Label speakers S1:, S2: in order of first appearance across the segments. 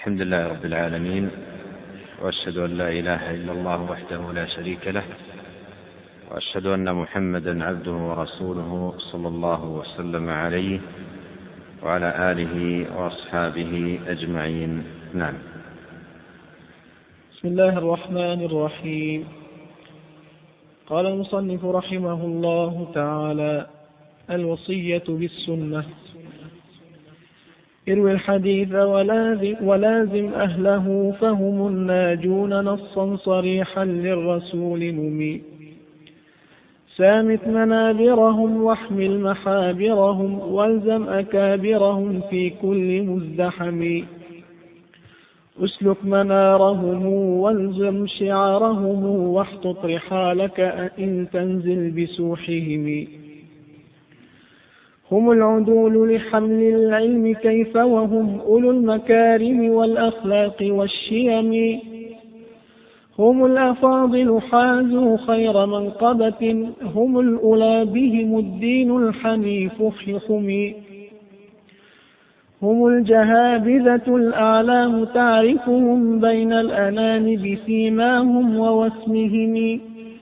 S1: الحمد لله رب العالمين، وأشهد أن لا إله إلا الله وحده لا شريك له، وأشهد أن محمدا عبده ورسوله صلى الله وسلم عليه وعلى آله وأصحابه أجمعين. نعم.
S2: بسم الله الرحمن الرحيم. قال المصنف رحمه الله تعالى: الوصية بالسنة. اروي الحديث ولازم أهله فهم الناجون نصا صريحا للرسول نمي. سامت منابرهم واحمل محابرهم والزم أكابرهم في كل مزدحم. اسلك منارهم والزم شعارهم واحطط رحالك إن تنزل بسوحهم. هم العدول لحمل العلم كيف وهم أولو المكارم والأخلاق والشيم. هم الأفاضل حازوا خير منقبة، هم الأولى بهم الدين الحنيف حكم. هم الجهابذة الأعلام تعرفهم بين الأنام بسيماهم ووسمهم.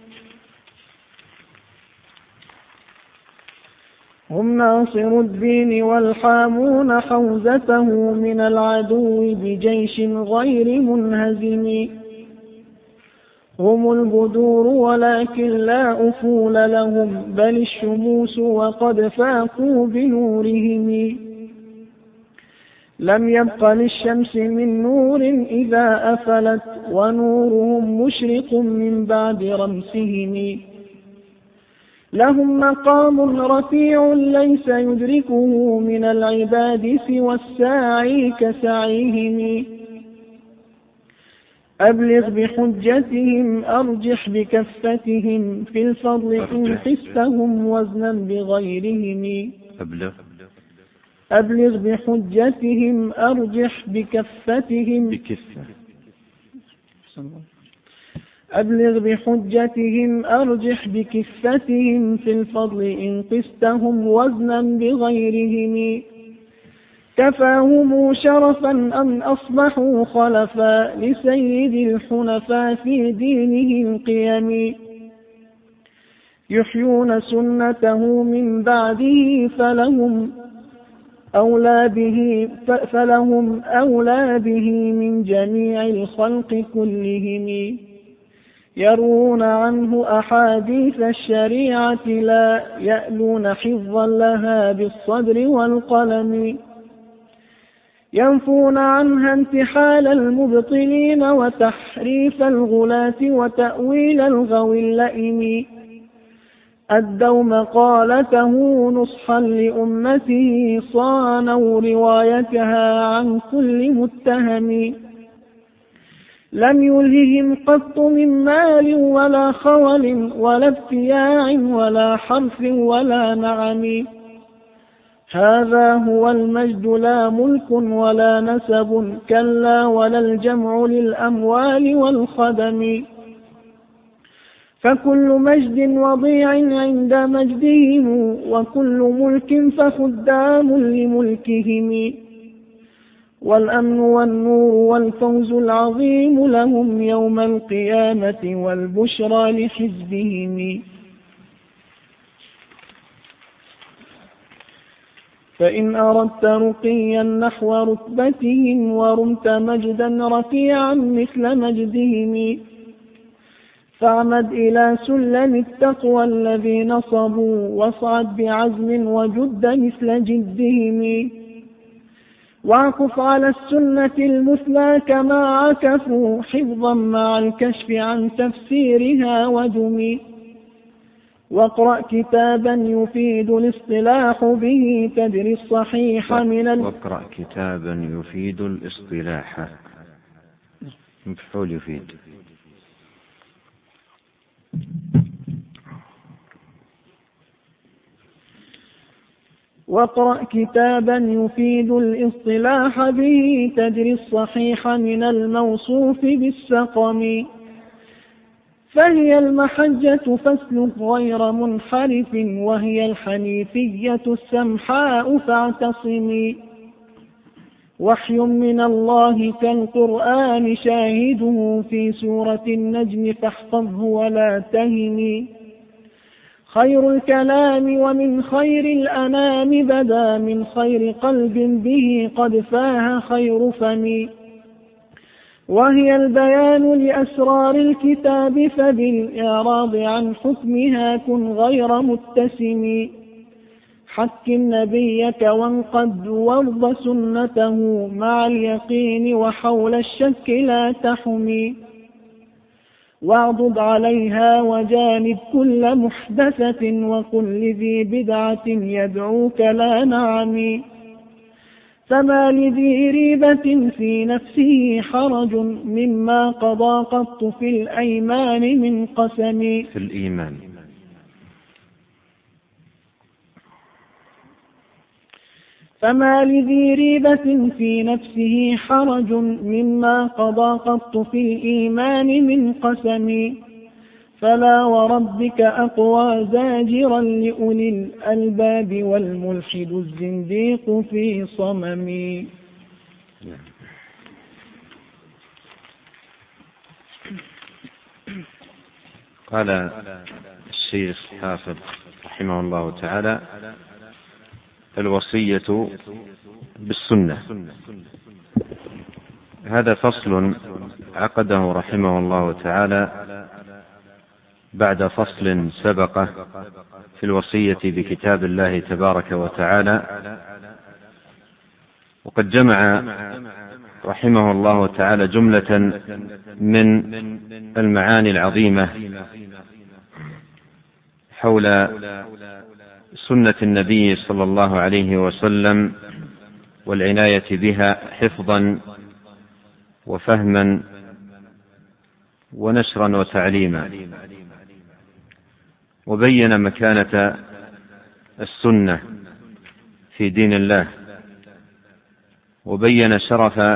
S2: هم ناصر الدين والحامون حوزته من العدو بجيش غير منهزم. هم البدور ولكن لا أفول لهم بل الشموس وقد فاقوا بنورهم. لم يبق للشمس من نور إذا أفلت ونورهم مشرق من بعد رمسهم. لهم مقام رفيع ليس يدركه من العباد سوى الساعي كسعيهم. أبلغ بحجتهم أرجح بكفتهم في الفضل إن قستهم وزنا بغيرهم. أبلغ بحجتهم أرجح بكفتهم أبلغ بحجتهم أرجح بكفتهم في الفضل إن قستهم وزنا بغيرهم. كفاهم شرفا أن أصبحوا خلفا لسيد الحنفاء في دينه القيم. يحيون سنته من بعده فلهم أولى به من جميع الخلق كلهم. يروون عنه أحاديث الشريعة لا يألون حفظا لها بالصدر والقلم. ينفون عنها انتحال المبطلين وتحريف الغلاة وتأويل الغوي اللئيم. أدوا مقالته نصحا لأمته صانوا روايتها عن كل متهم. لم يلههم قط من مال ولا خول ولا ابتياع ولا حرف ولا نعم. هذا هو المجد لا ملك ولا نسب كلا ولا الجمع للأموال والخدم. فكل مجد وضيع عند مجدهم وكل ملك فخدام لملكهم. والأمن والنور والفوز العظيم لهم يوم القيامة والبشرى لحزبهم. فإن أردت رقيا نحو رتبتهم ورمت مجدا رفيعا مثل مجدهم فاعمد إلى سلم التقوى الذي نصبوا واصعد بعزم وجد مثل جدهم. واعكف على السنة المثلى كما عكفوا حفظا مع الكشف عن تفسيرها ودم. واقرأ كتابا يفيد الاصطلاح به تدري الصحيح من
S1: واقرأ كتابا يفيد الاصطلاح مفعول يفيد.
S2: واقرأ كتابا يفيد الاصطلاح به تدري الصحيح من الموصوف بالسقم. فهي المحجة فاسلك غير منحرف وهي الحنيفية السمحاء فاعتصمي. وحي من الله كالقرآن شاهده في سورة النجم فاحفظه ولا تهن. خير الكلام ومن خير الأنام بدا من خير قلب به قد فاه خير فم. وهي البيان لأسرار الكتاب فبالإعراض عن حكمها كن غير متسم. حكم نبيك وانقد وارض سنته مع اليقين وحول الشك لا تحمي. واعضد عليها وجانب كل محدثة وقل لذي بدعة يدعوك لا نعم. فما لذي ريبة في نفسه حرج مما قضى قط في الأيمان من قسم.
S1: في الإيمان.
S2: فما لذي ريبة في نفسه حرج مما قضى قط في الإيمان من قسم. فلا وربك أقوى زاجرا لأولي الألباب والملحد الزنديق في صمم.
S1: قال الشيخ حافظ رحمه الله تعالى: الوصية بالسنة. هذا فصل عقده رحمه الله تعالى بعد فصل سبق في الوصية بكتاب الله تبارك وتعالى. وقد جمع رحمه الله تعالى جملة من المعاني العظيمة حول سنة النبي صلى الله عليه وسلم والعناية بها حفظا وفهما ونشرا وتعليما، وبين مكانة السنة في دين الله، وبين شرف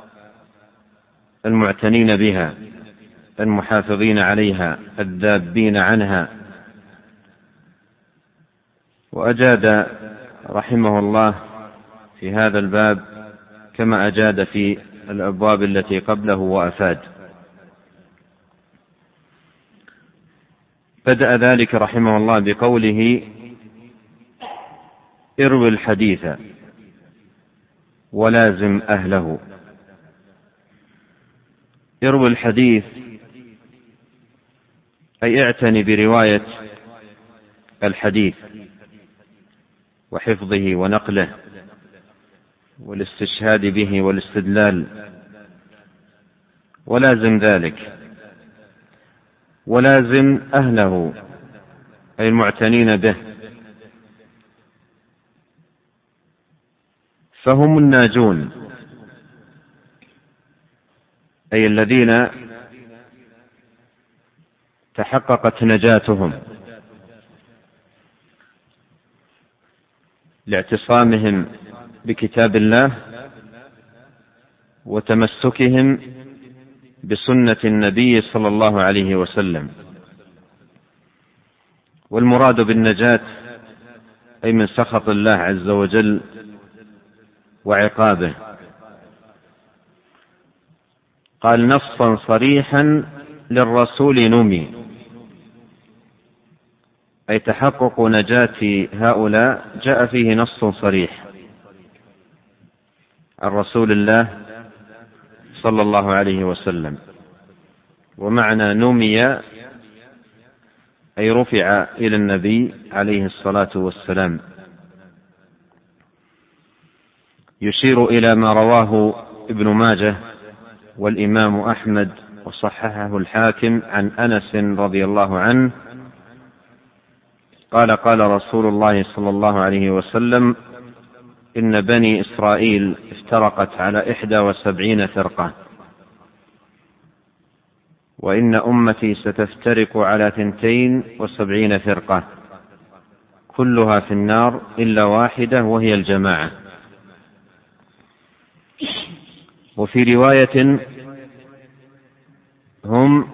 S1: المعتنين بها المحافظين عليها الذابين عنها. وأجاد رحمه الله في هذا الباب كما أجاد في الأبواب التي قبله وأفاد. بدأ ذلك رحمه الله بقوله: اروي الحديث ولازم أهله. اروي الحديث أي اعتني برواية الحديث وحفظه ونقله والاستشهاد به والاستدلال، ولازم ذلك، ولازم أهله أي المعتنين به، فهم الناجون أي الذين تحققت نجاتهم لاعتصامهم بكتاب الله وتمسكهم بسنة النبي صلى الله عليه وسلم. والمراد بالنجاة أي من سخط الله عز وجل وعقابه. قال نصا صريحا للرسول نمي، أي تحقق نجاة هؤلاء جاء فيه نص صريح عن رسول الله صلى الله عليه وسلم. ومعنى نمي أي رفع إلى النبي عليه الصلاة والسلام، يشير إلى ما رواه ابن ماجه والإمام أحمد وصححه الحاكم عن أنس رضي الله عنه قال: قال رسول الله صلى الله عليه وسلم: إن بني إسرائيل افترقت على 71 فرقة، وإن أمتي ستفترق على 72 فرقة، كلها في النار إلا واحدة وهي الجماعة. وفي رواية: هم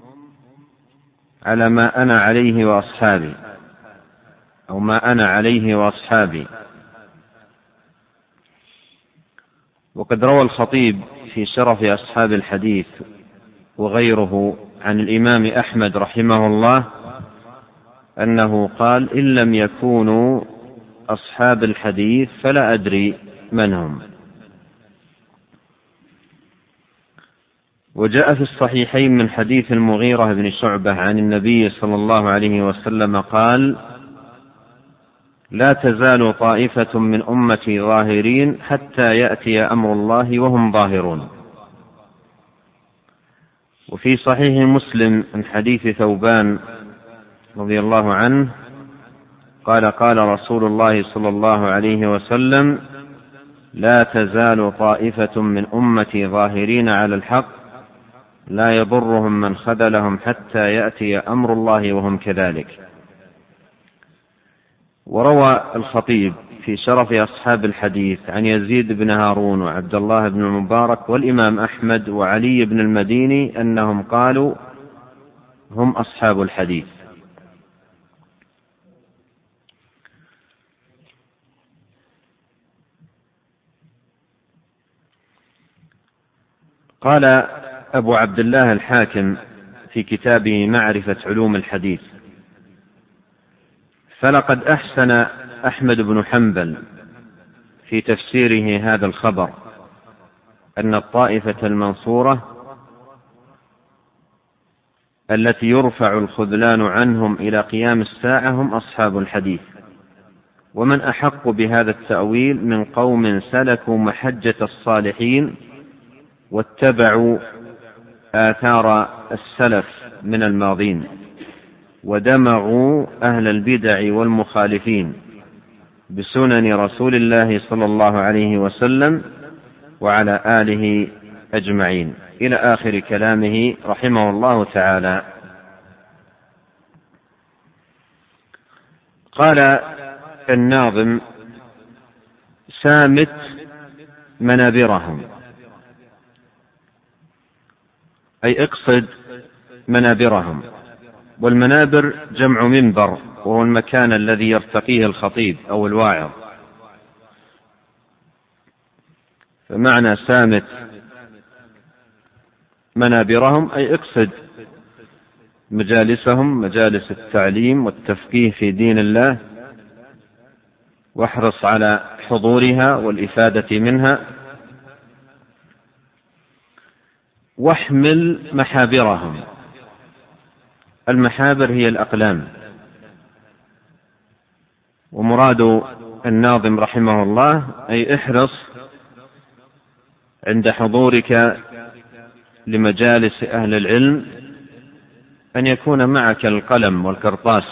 S1: على ما أنا عليه وأصحابي، أو ما أنا عليه وأصحابي. وقد روى الخطيب في شرف أصحاب الحديث وغيره عن الإمام أحمد رحمه الله أنه قال: إن لم يكونوا أصحاب الحديث فلا أدري من هم. وجاء في الصحيحين من حديث المغيرة بن شعبة عن النبي صلى الله عليه وسلم قال: لا تزال طائفة من أمتي ظاهرين حتى يأتي أمر الله وهم ظاهرون. وفي صحيح مسلم من حديث ثوبان رضي الله عنه قال: قال رسول الله صلى الله عليه وسلم: لا تزال طائفة من أمتي ظاهرين على الحق لا يضرهم من خذلهم حتى يأتي أمر الله وهم كذلك. وروى الخطيب في شرف أصحاب الحديث عن يزيد بن هارون وعبد الله بن المبارك والإمام أحمد وعلي بن المديني أنهم قالوا: هم أصحاب الحديث. قال أبو عبد الله الحاكم في كتابه معرفة علوم الحديث: فلقد أحسن أحمد بن حنبل في تفسيره هذا الخبر أن الطائفة المنصورة التي يرفع الخذلان عنهم إلى قيام الساعة هم أصحاب الحديث. ومن أحق بهذا التأويل من قوم سلكوا محجة الصالحين واتبعوا آثار السلف من الماضين ودمغوا أهل البدع والمخالفين بسنن رسول الله صلى الله عليه وسلم وعلى آله أجمعين، إلى آخر كلامه رحمه الله تعالى. قال الناظم: سامت منابرهم، أي اقصد منابرهم. والمنابر جمع منبر، وهو المكان الذي يرتقيه الخطيب أو الواعظ. فمعنى سامت منابرهم أي اقصد مجالسهم، مجالس التعليم والتفقيه في دين الله، واحرص على حضورها والإفادة منها. واحمل محابرهم، المحابر هي الأقلام. ومراد الناظم رحمه الله أي احرص عند حضورك لمجالس أهل العلم أن يكون معك القلم والكرطاس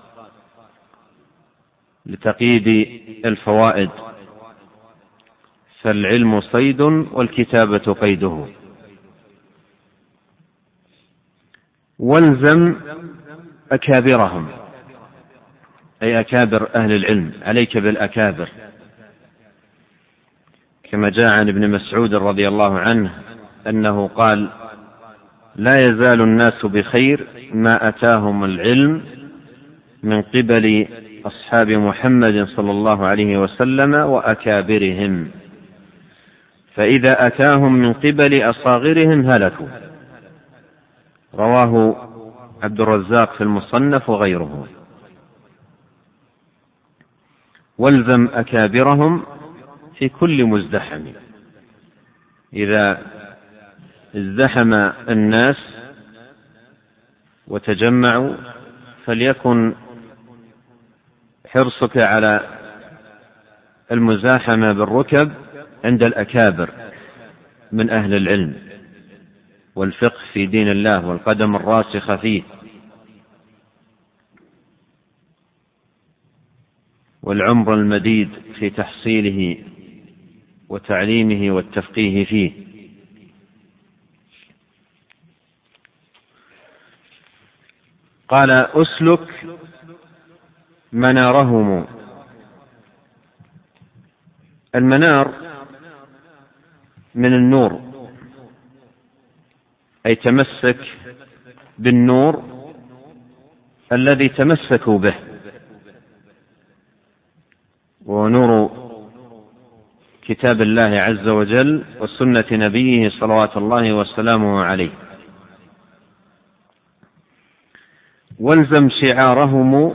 S1: لتقييد الفوائد، فالعلم صيد والكتابة قيده. والزم أكابرهم، أي أكابر أهل العلم، عليك بالأكابر، كما جاء عن ابن مسعود رضي الله عنه أنه قال: لا يزال الناس بخير ما أتاهم العلم من قبل أصحاب محمد صلى الله عليه وسلم وأكابرهم، فإذا أتاهم من قبل أصاغرهم هلكوا. رواه عبد الرزاق في المصنف وغيره. والزم أكابرهم في كل مزدحم، إذا ازدحم الناس وتجمعوا فليكن حرصك على المزاحمة بالركب عند الأكابر من أهل العلم والفقه في دين الله والقدم الراسخة فيه والعمر المديد في تحصيله وتعليمه والتفقيه فيه. قال: أسلك منارهم. المنار من النور، أي تمسك بالنور الذي تمسكوا به، ونور كتاب الله عز وجل وسنة نبيه صلوات الله وسلامه عليه. والزم شعارهم،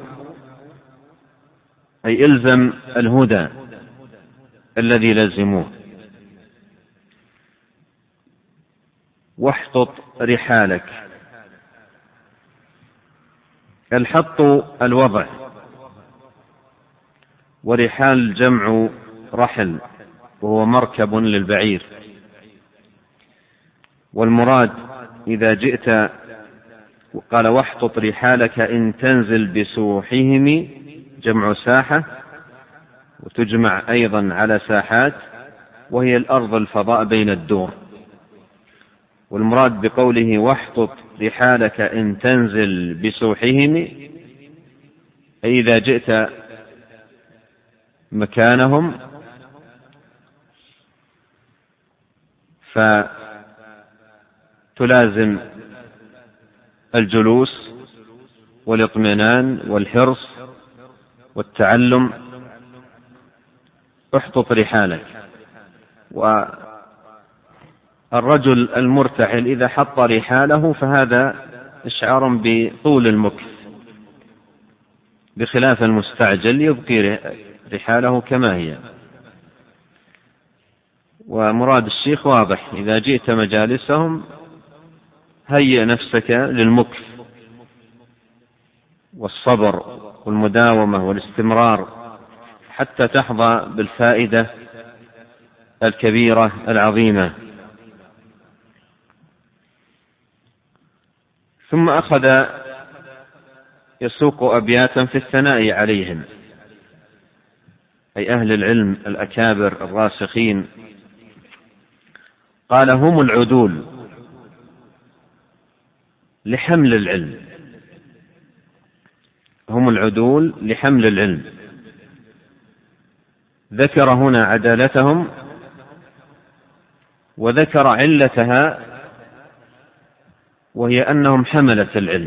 S1: أي إلزم الهدى الذي لزموه. واحطط رحالك. الحط الوضع، ورحال جمع رحل وهو مركب للبعير. والمراد إذا جئت قال واحطط رحالك إن تنزل بسوحهم، جمع ساحة، وتجمع أيضا على ساحات، وهي الأرض الفضاء بين الدور. والمراد بقوله واحطط رحالك إن تنزل بسوحهم، أي إذا جئت مكانهم فتلازم الجلوس والاطمئنان والحرص والتعلم. احطط رحالك. والرجل المرتحل إذا حط رحاله فهذا إشعار بطول المكث، بخلاف المستعجل يبقي رحاله كما هي. ومراد الشيخ واضح، إذا جئت مجالسهم هيئ نفسك للمكث والصبر والمداومة والاستمرار حتى تحظى بالفائدة الكبيرة العظيمة. ثم أخذ يسوق أبياتا في الثناء عليهم، أي أهل العلم الأكابر الراسخين. قال هم العدول لحمل العلم، هم العدول لحمل العلم. ذكر هنا عدالتهم، وذكر علتها، وهي أنهم حملة العلم.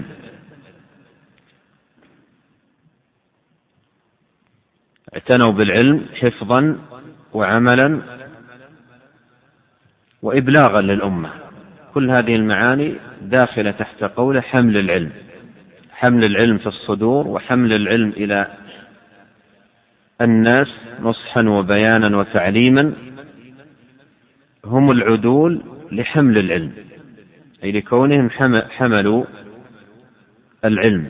S1: اعتنوا بالعلم حفظا وعملا وإبلاغا للأمة. كل هذه المعاني داخلة تحت قول حمل العلم، حمل العلم في الصدور وحمل العلم إلى الناس نصحا وبيانا وتعليما. هم العدول لحمل العلم، أي لكونهم حملوا العلم.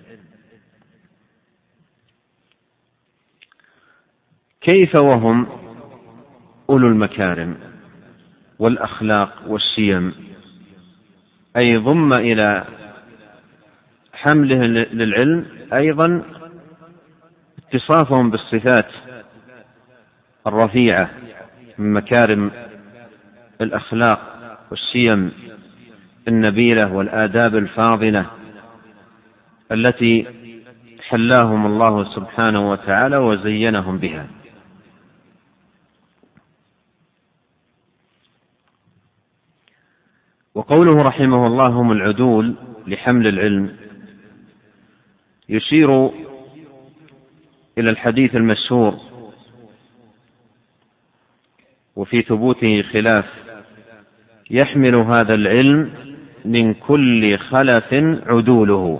S1: كيف وهم أولو المكارم والأخلاق والشيم، أي ضم إلى حمله للعلم أيضا اتصافهم بالصفات الرفيعة من مكارم الأخلاق والشيم النبيلة والآداب الفاضلة التي حلاهم الله سبحانه وتعالى وزينهم بها. وقوله رحمه الله هم العدول لحمل العلم يشير إلى الحديث المشهور وفي ثبوته خلاف: يحمل هذا العلم من كل خلف عدوله،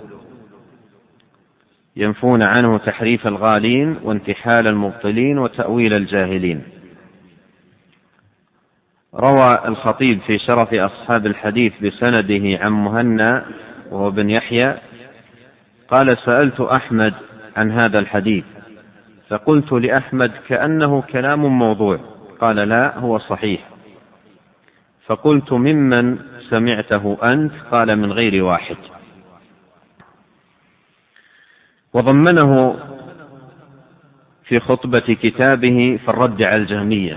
S1: ينفون عنه تحريف الغالين وانتحال المبطلين وتأويل الجاهلين. روى الخطيب في شرف أصحاب الحديث بسنده عن مهنا وهو بن يحيى قال: سألت أحمد عن هذا الحديث فقلت لأحمد كأنه كلام موضوع، قال: لا، هو صحيح. فقلت: ممن سمعته أنت؟ قال: من غير واحد. وضمنه في خطبة كتابه في الرد على الجهمية،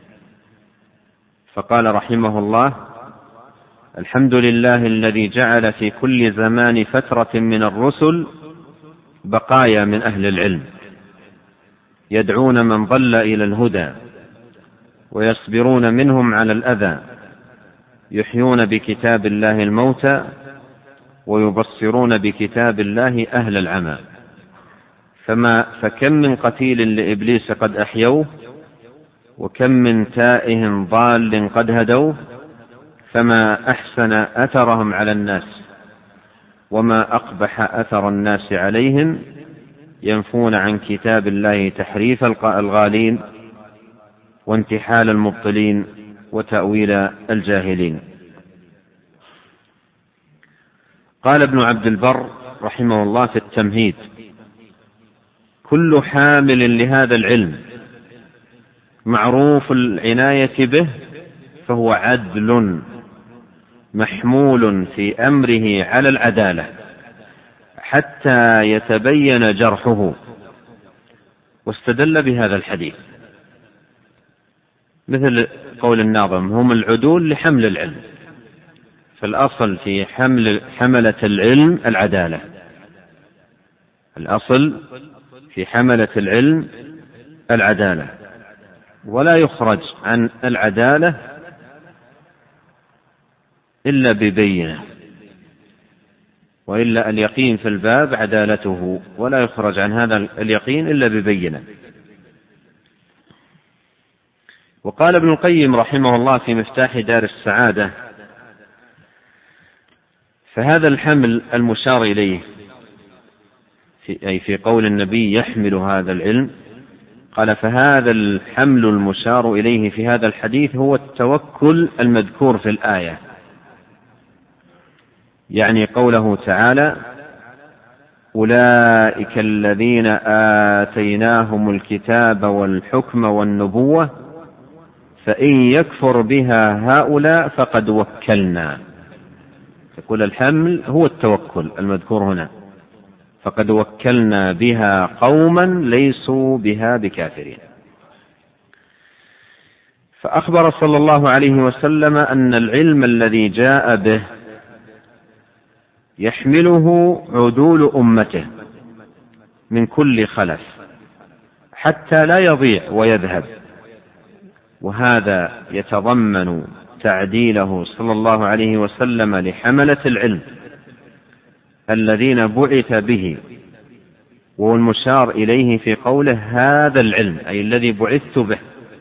S1: فقال رحمه الله: الحمد لله الذي جعل في كل زمان فترة من الرسل بقايا من أهل العلم يدعون من ضل إلى الهدى ويصبرون منهم على الأذى، يحيون بكتاب الله الموتى ويبصرون بكتاب الله أهل العمى. فكم من قتيل لإبليس قد أحيوه وكم من تائه ضال قد هدوه، فما أحسن أثرهم على الناس وما أقبح أثر الناس عليهم، ينفون عن كتاب الله تحريف الغالين وانتحال المبطلين وتأويل الجاهلين. قال ابن عبد البر رحمه الله في التمهيد: كل حامل لهذا العلم معروف العناية به فهو عدل محمول في أمره على العدالة حتى يتبين جرحه. واستدل بهذا الحديث مثل قول الناظم: هم العدول لحمل العلم. فالأصل في حملة العلم العدالة، الأصل في حملة العلم العدالة، ولا يخرج عن العدالة إلا ببينة، وإلا اليقين في الباب عدالته، ولا يخرج عن هذا اليقين إلا ببينة. وقال ابن القيم رحمه الله في مفتاح دار السعادة: فهذا الحمل المشار إليه أي في قول النبي يحمل هذا العلم، قال: فهذا الحمل المشار إليه في هذا الحديث هو التوكل المذكور في الآية، يعني قوله تعالى: أولئك الذين آتيناهم الكتاب والحكم والنبوة فإن يكفر بها هؤلاء فقد وكلنا. يقول الحمل هو التوكل المذكور هنا، فقد وكلنا بها قوما ليسوا بها بكافرين. فأخبر صلى الله عليه وسلم أن العلم الذي جاء به يحمله عدول أمته من كل خلف حتى لا يضيع ويذهب، وهذا يتضمن تعديله صلى الله عليه وسلم لحملة العلم الذين بعث به، وهو المشار إليه في قوله هذا العلم أي الذي بعثت به.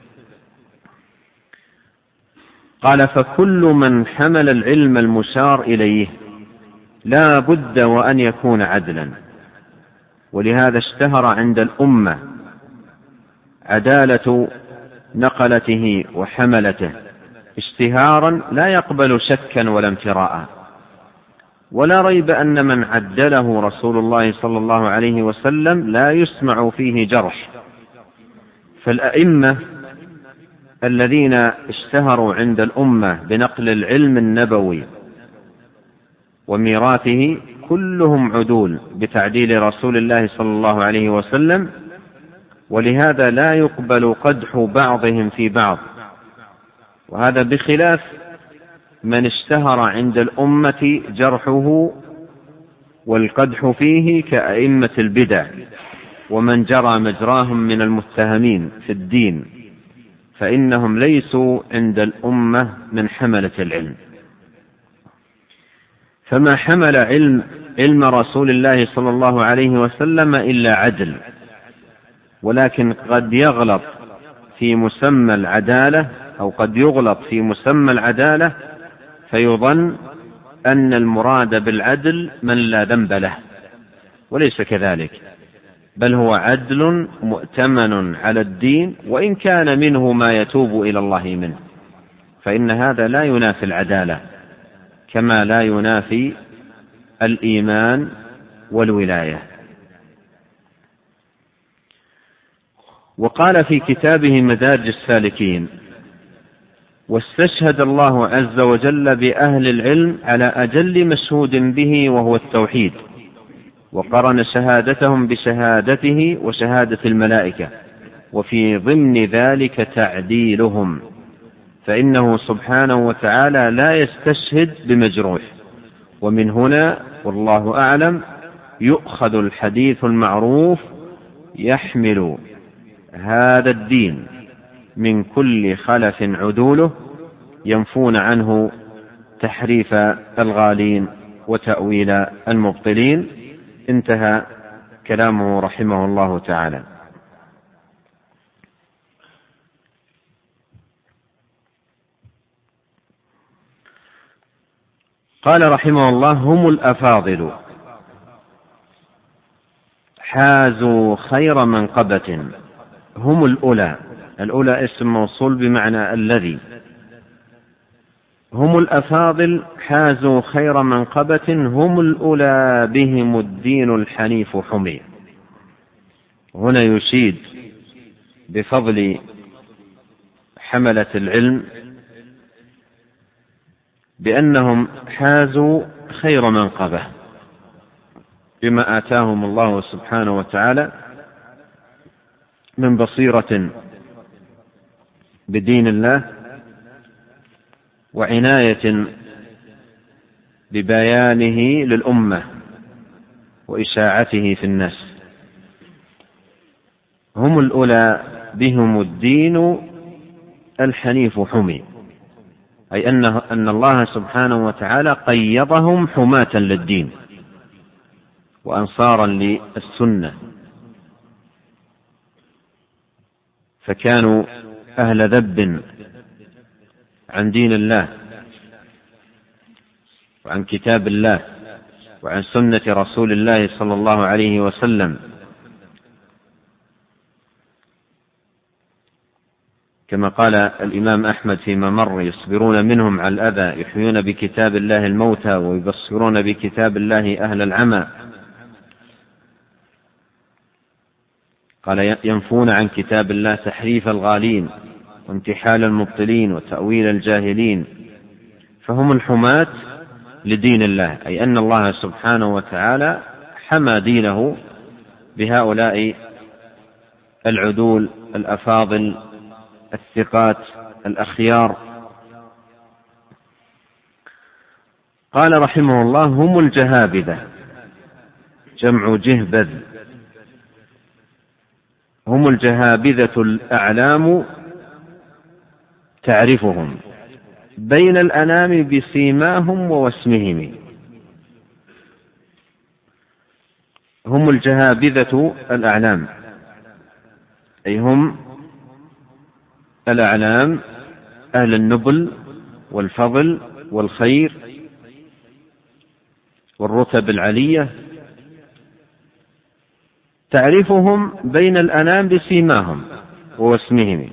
S1: قال: فكل من حمل العلم المشار إليه لا بد وأن يكون عدلا، ولهذا اشتهر عند الأمة عدالة نقلته وحملته اشتهارا لا يقبل شكا ولا امتراء، ولا ريب أن من عدله رسول الله صلى الله عليه وسلم لا يسمع فيه جرح. فالأئمة الذين اشتهروا عند الأمة بنقل العلم النبوي وميراثه كلهم عدول بتعديل رسول الله صلى الله عليه وسلم، ولهذا لا يقبل قدح بعضهم في بعض، وهذا بخلاف من اشتهر عند الأمة جرحه والقدح فيه كأئمة البدع ومن جرى مجراهم من المتهمين في الدين، فإنهم ليسوا عند الأمة من حملة العلم. فما حمل علم رسول الله صلى الله عليه وسلم إلا عدل، ولكن قد يغلط في مسمى العدالة أو قد يغلط في مسمى العدالة فيظن أن المراد بالعدل من لا ذنب له، وليس كذلك، بل هو عدل مؤتمن على الدين، وإن كان منه ما يتوب إلى الله منه، فإن هذا لا ينافي العدالة كما لا ينافي الإيمان والولاية. وقال في كتابه مدارج السالكين: واستشهد الله عز وجل بأهل العلم على أجل مشهود به وهو التوحيد، وقرن شهادتهم بشهادته وشهادة الملائكة، وفي ضمن ذلك تعديلهم، فإنه سبحانه وتعالى لا يستشهد بمجروح. ومن هنا والله أعلم يؤخذ الحديث المعروف: يحمل هذا الدين من كل خلف عدوله ينفون عنه تحريف الغالين وتأويل المبطلين. انتهى كلامه رحمه الله تعالى. قال رحمه الله: هم الأفاضل حازوا خير منقبة. هم الأولى. الأولى اسم موصول بمعنى الذي. هم الأفاضل حازوا خير منقبة، هم الأولى بهم الدين الحنيف حمي. هنا يشيد بفضل حملة العلم بأنهم حازوا خير منقبة بما آتاهم الله سبحانه وتعالى من بصيرة بدين الله وعناية ببيانه للأمة وإشاعته في الناس. هم الأولى بهم الدين الحنيف حمي، أي أن الله سبحانه وتعالى قيضهم حماة للدين وأنصارا للسنة، فكانوا أهل ذب عن دين الله وعن كتاب الله وعن سنة رسول الله صلى الله عليه وسلم، كما قال الإمام أحمد فيما مر: يصبرون منهم على الأذى، يحيون بكتاب الله الموتى، ويبصرون بكتاب الله أهل العمى. قال: ينفون عن كتاب الله تحريف الغالين وانتحال المبطلين وتأويل الجاهلين. فهم الحماة لدين الله، أي أن الله سبحانه وتعالى حمى دينه بهؤلاء العدول الأفاضل الثقات الأخيار. قال رحمه الله: هم الجهابذة، جمع جهبذ. هم الجهابذة الأعلام تعرفهم بين الأنام بسيماهم ووسمهم. هم الجهابذة الأعلام، أي هم الأعلام أهل النبل والفضل والخير والرتب العلية، تعرفهم بين الأنام بسيماهم ووسمهم،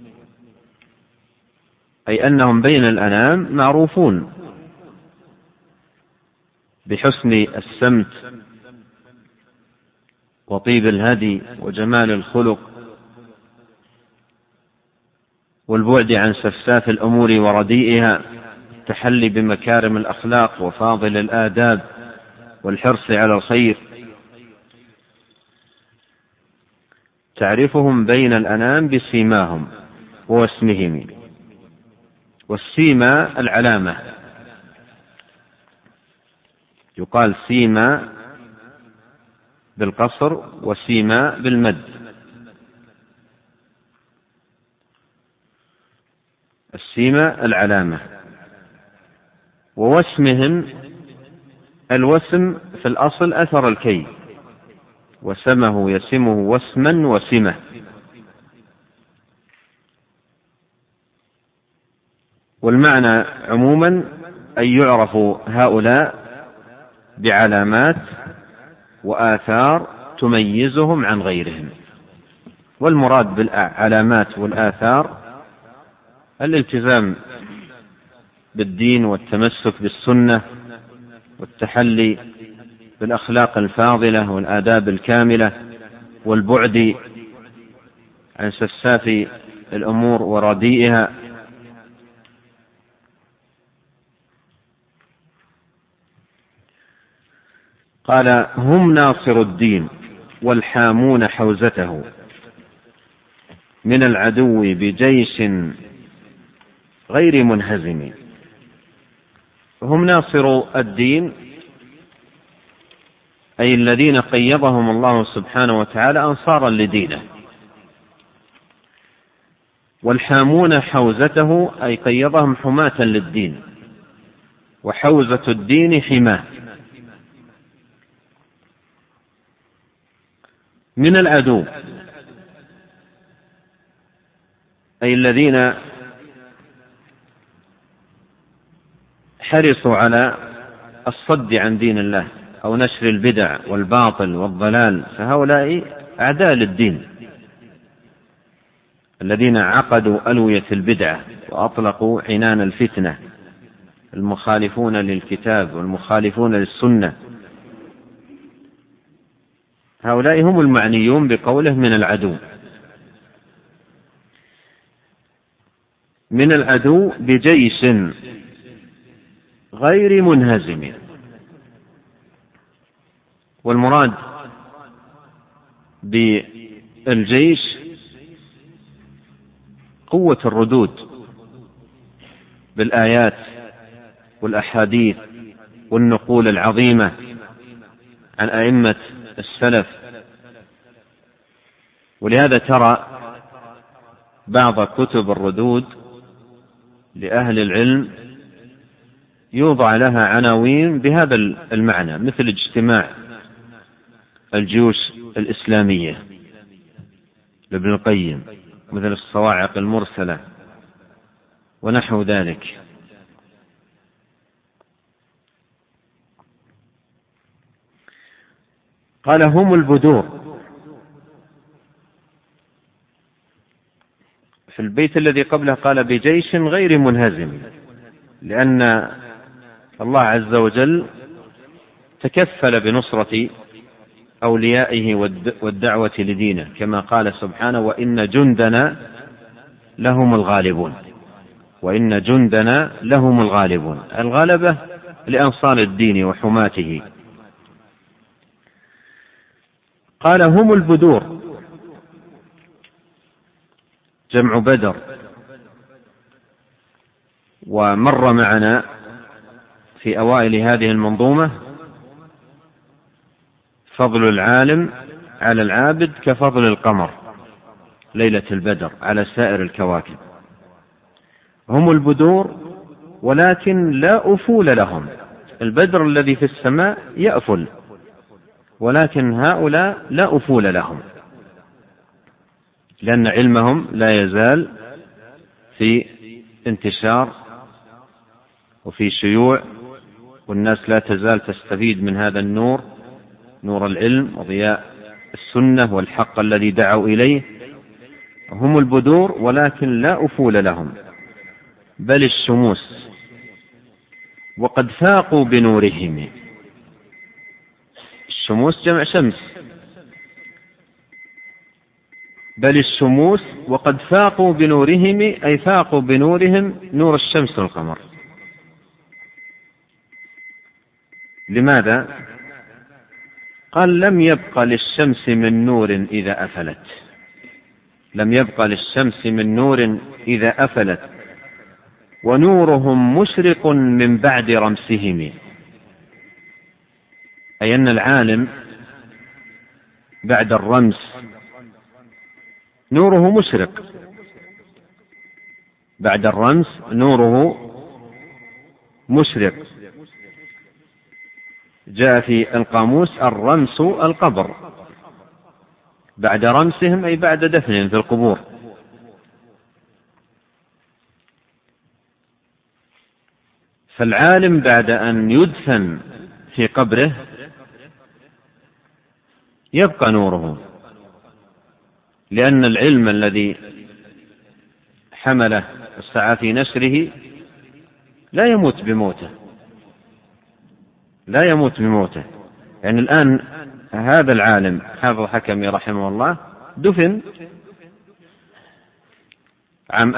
S1: أي أنهم بين الأنام معروفون بحسن السمت وطيب الهدي وجمال الخلق والبعد عن سفساف الأمور ورديئها، التحلي بمكارم الأخلاق وفاضل الآداب والحرص على الخير. تعرفهم بين الأنام بسيماهم واسمهم. والسيما العلامة، يقال سيما بالقصر وسيما بالمد. السيما العلامة. ووسمهم، الوسم في الأصل أثر الكي، وسمه يسمه وسما وسمة. والمعنى عموما أن يعرف هؤلاء بعلامات وآثار تميزهم عن غيرهم. والمراد بالعلامات والآثار الالتزام بالدين والتمسك بالسنة والتحلي بالأخلاق الفاضلة والآداب الكاملة والبعد عن سفساف الأمور ورديئها. قال: هم ناصر الدين والحامون حوزته من العدو بجيش غير منهزم. هم ناصر الدين، أي الذين قيضهم الله سبحانه وتعالى أنصارا لدينه. والحامون حوزته، أي قيضهم حماة للدين، وحوزة الدين حماه. من العدو، أي الذين حرصوا على الصد عن دين الله أو نشر البدع والباطل والضلال، فهؤلاء أعداء للدين الذين عقدوا ألوية البدعة وأطلقوا عنان الفتنة، المخالفون للكتاب والمخالفون للسنة. هؤلاء هم المعنيون بقوله من العدو. من العدو بجيش غير منهزم، والمراد بالجيش قوة الردود بالآيات والأحاديث والنقول العظيمة عن أئمة السلف. ولهذا ترى بعض كتب الردود لأهل العلم يوضع لها عناوين بهذا المعنى، مثل اجتماع الجيوش الإسلامية لابن القيم، مثل الصواعق المرسلة ونحو ذلك. قال هم البدور. في البيت الذي قبله قال بجيش غير منهزم، لأن الله عز وجل تكفل بنصرة أوليائه والدعوة لدينه، كما قال سبحانه وإن جندنا لهم الغالبون. وإن جندنا لهم الغالبون، الغلبة لأنصار الدين وحماته. قال هم البدور، جمع بدر. ومر معنا في أوائل هذه المنظومة فضل العالم على العابد كفضل القمر ليلة البدر على سائر الكواكب. هم البدور ولكن لا أفول لهم. البدر الذي في السماء يأفل، ولكن هؤلاء لا أفول لهم، لأن علمهم لا يزال في انتشار وفي شيوع، والناس لا تزال تستفيد من هذا النور، نور العلم وضياء السنة والحق الذي دعوا إليه. هم البدور ولكن لا أفول لهم، بل الشموس، وقد فاقوا بنورهم. الشموس جمع شمس، بل الشموس وقد فاقوا بنورهم، أي فاقوا بنورهم نور الشمس والقمر. لماذا؟ قال لم يبق للشمس من نور إذا أفلت. لم يبق للشمس من نور إذا أفلت، ونورهم مشرق من بعد رمسهم. أي أن العالم بعد الرمس نوره مشرق، بعد الرمس نوره مشرق. جاء في القاموس الرمس القبر، بعد رمسهم أي بعد دفنهم في القبور. فالعالم بعد أن يدفن في قبره يبقى نوره، لأن العلم الذي حمله السعى في نشره لا يموت بموته، لا يموت بموته. يعني الآن هذا العالم حافظ حكمي رحمه الله دفن عام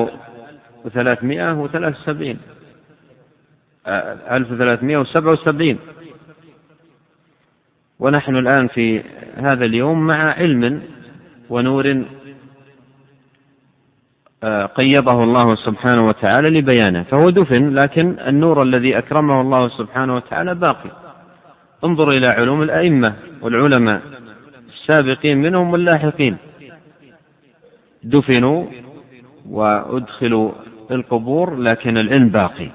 S1: 1377، ونحن الآن في هذا اليوم مع علم ونور قيضه الله سبحانه وتعالى لبيانه، فهو دفن، لكن النور الذي أكرمه الله سبحانه وتعالى باقي. انظر إلى علوم الأئمة والعلماء السابقين منهم واللاحقين، دفنوا وأدخلوا القبور، لكن العلم باقي،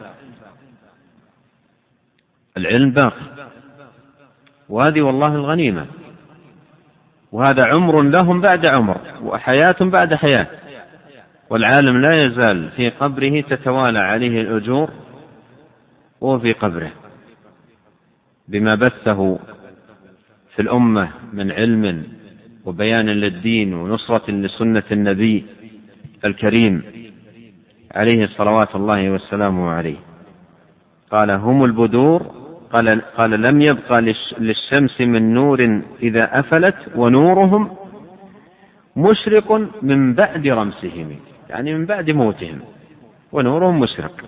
S1: العلم باقي. وهذه والله الغنيمة، وهذا عمر لهم بعد عمر وحياة بعد حياة، والعالم لا يزال في قبره تتوالى عليه الأجور وهو في قبره. بما بثه في الأمة من علم وبيان للدين ونصرة لسنة النبي الكريم عليه صلوات الله والسلام عليه. قال هم البدور، قال لم يبقى للشمس من نور إذا أفلت ونورهم مشرق من بعد رمسهم، يعني من بعد موتهم ونورهم مشرق.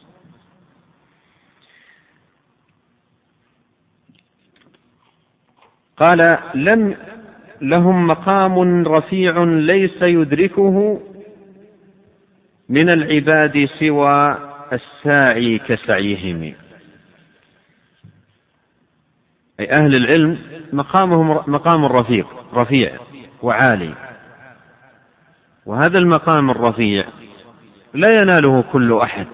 S1: قال لهم مقام رفيع ليس يدركه من العباد سوى الساعي كسعيهم، أي أهل العلم مقامهم مقام رفيع وعالي، وهذا المقام الرفيع لا يناله كل أحد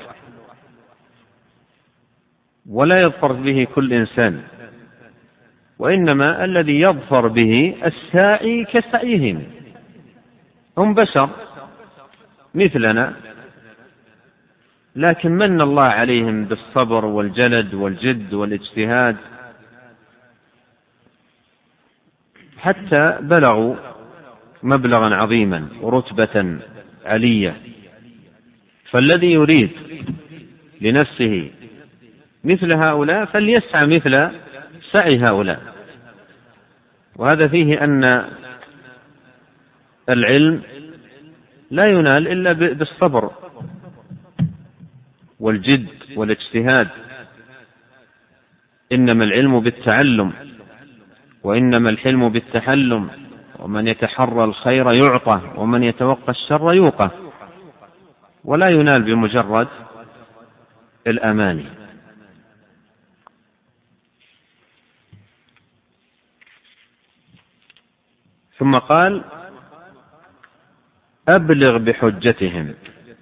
S1: ولا يظفر به كل إنسان، وإنما الذي يظفر به الساعي كسعيهم، هم بشر مثلنا، لكن من الله عليهم بالصبر والجلد والجد والاجتهاد حتى بلغوا مبلغا عظيما ورتبة علية. فالذي يريد لنفسه مثل هؤلاء فليسعى مثل سعي هؤلاء. وهذا فيه أن العلم لا ينال إلا بالصبر والجد والاجتهاد، إنما العلم بالتعلم وإنما الحلم بالتحلم، ومن يتحرى الخير يعطى ومن يتوقى الشر يوقى، ولا ينال بمجرد الأماني. ثم قال أبلغ بحجتهم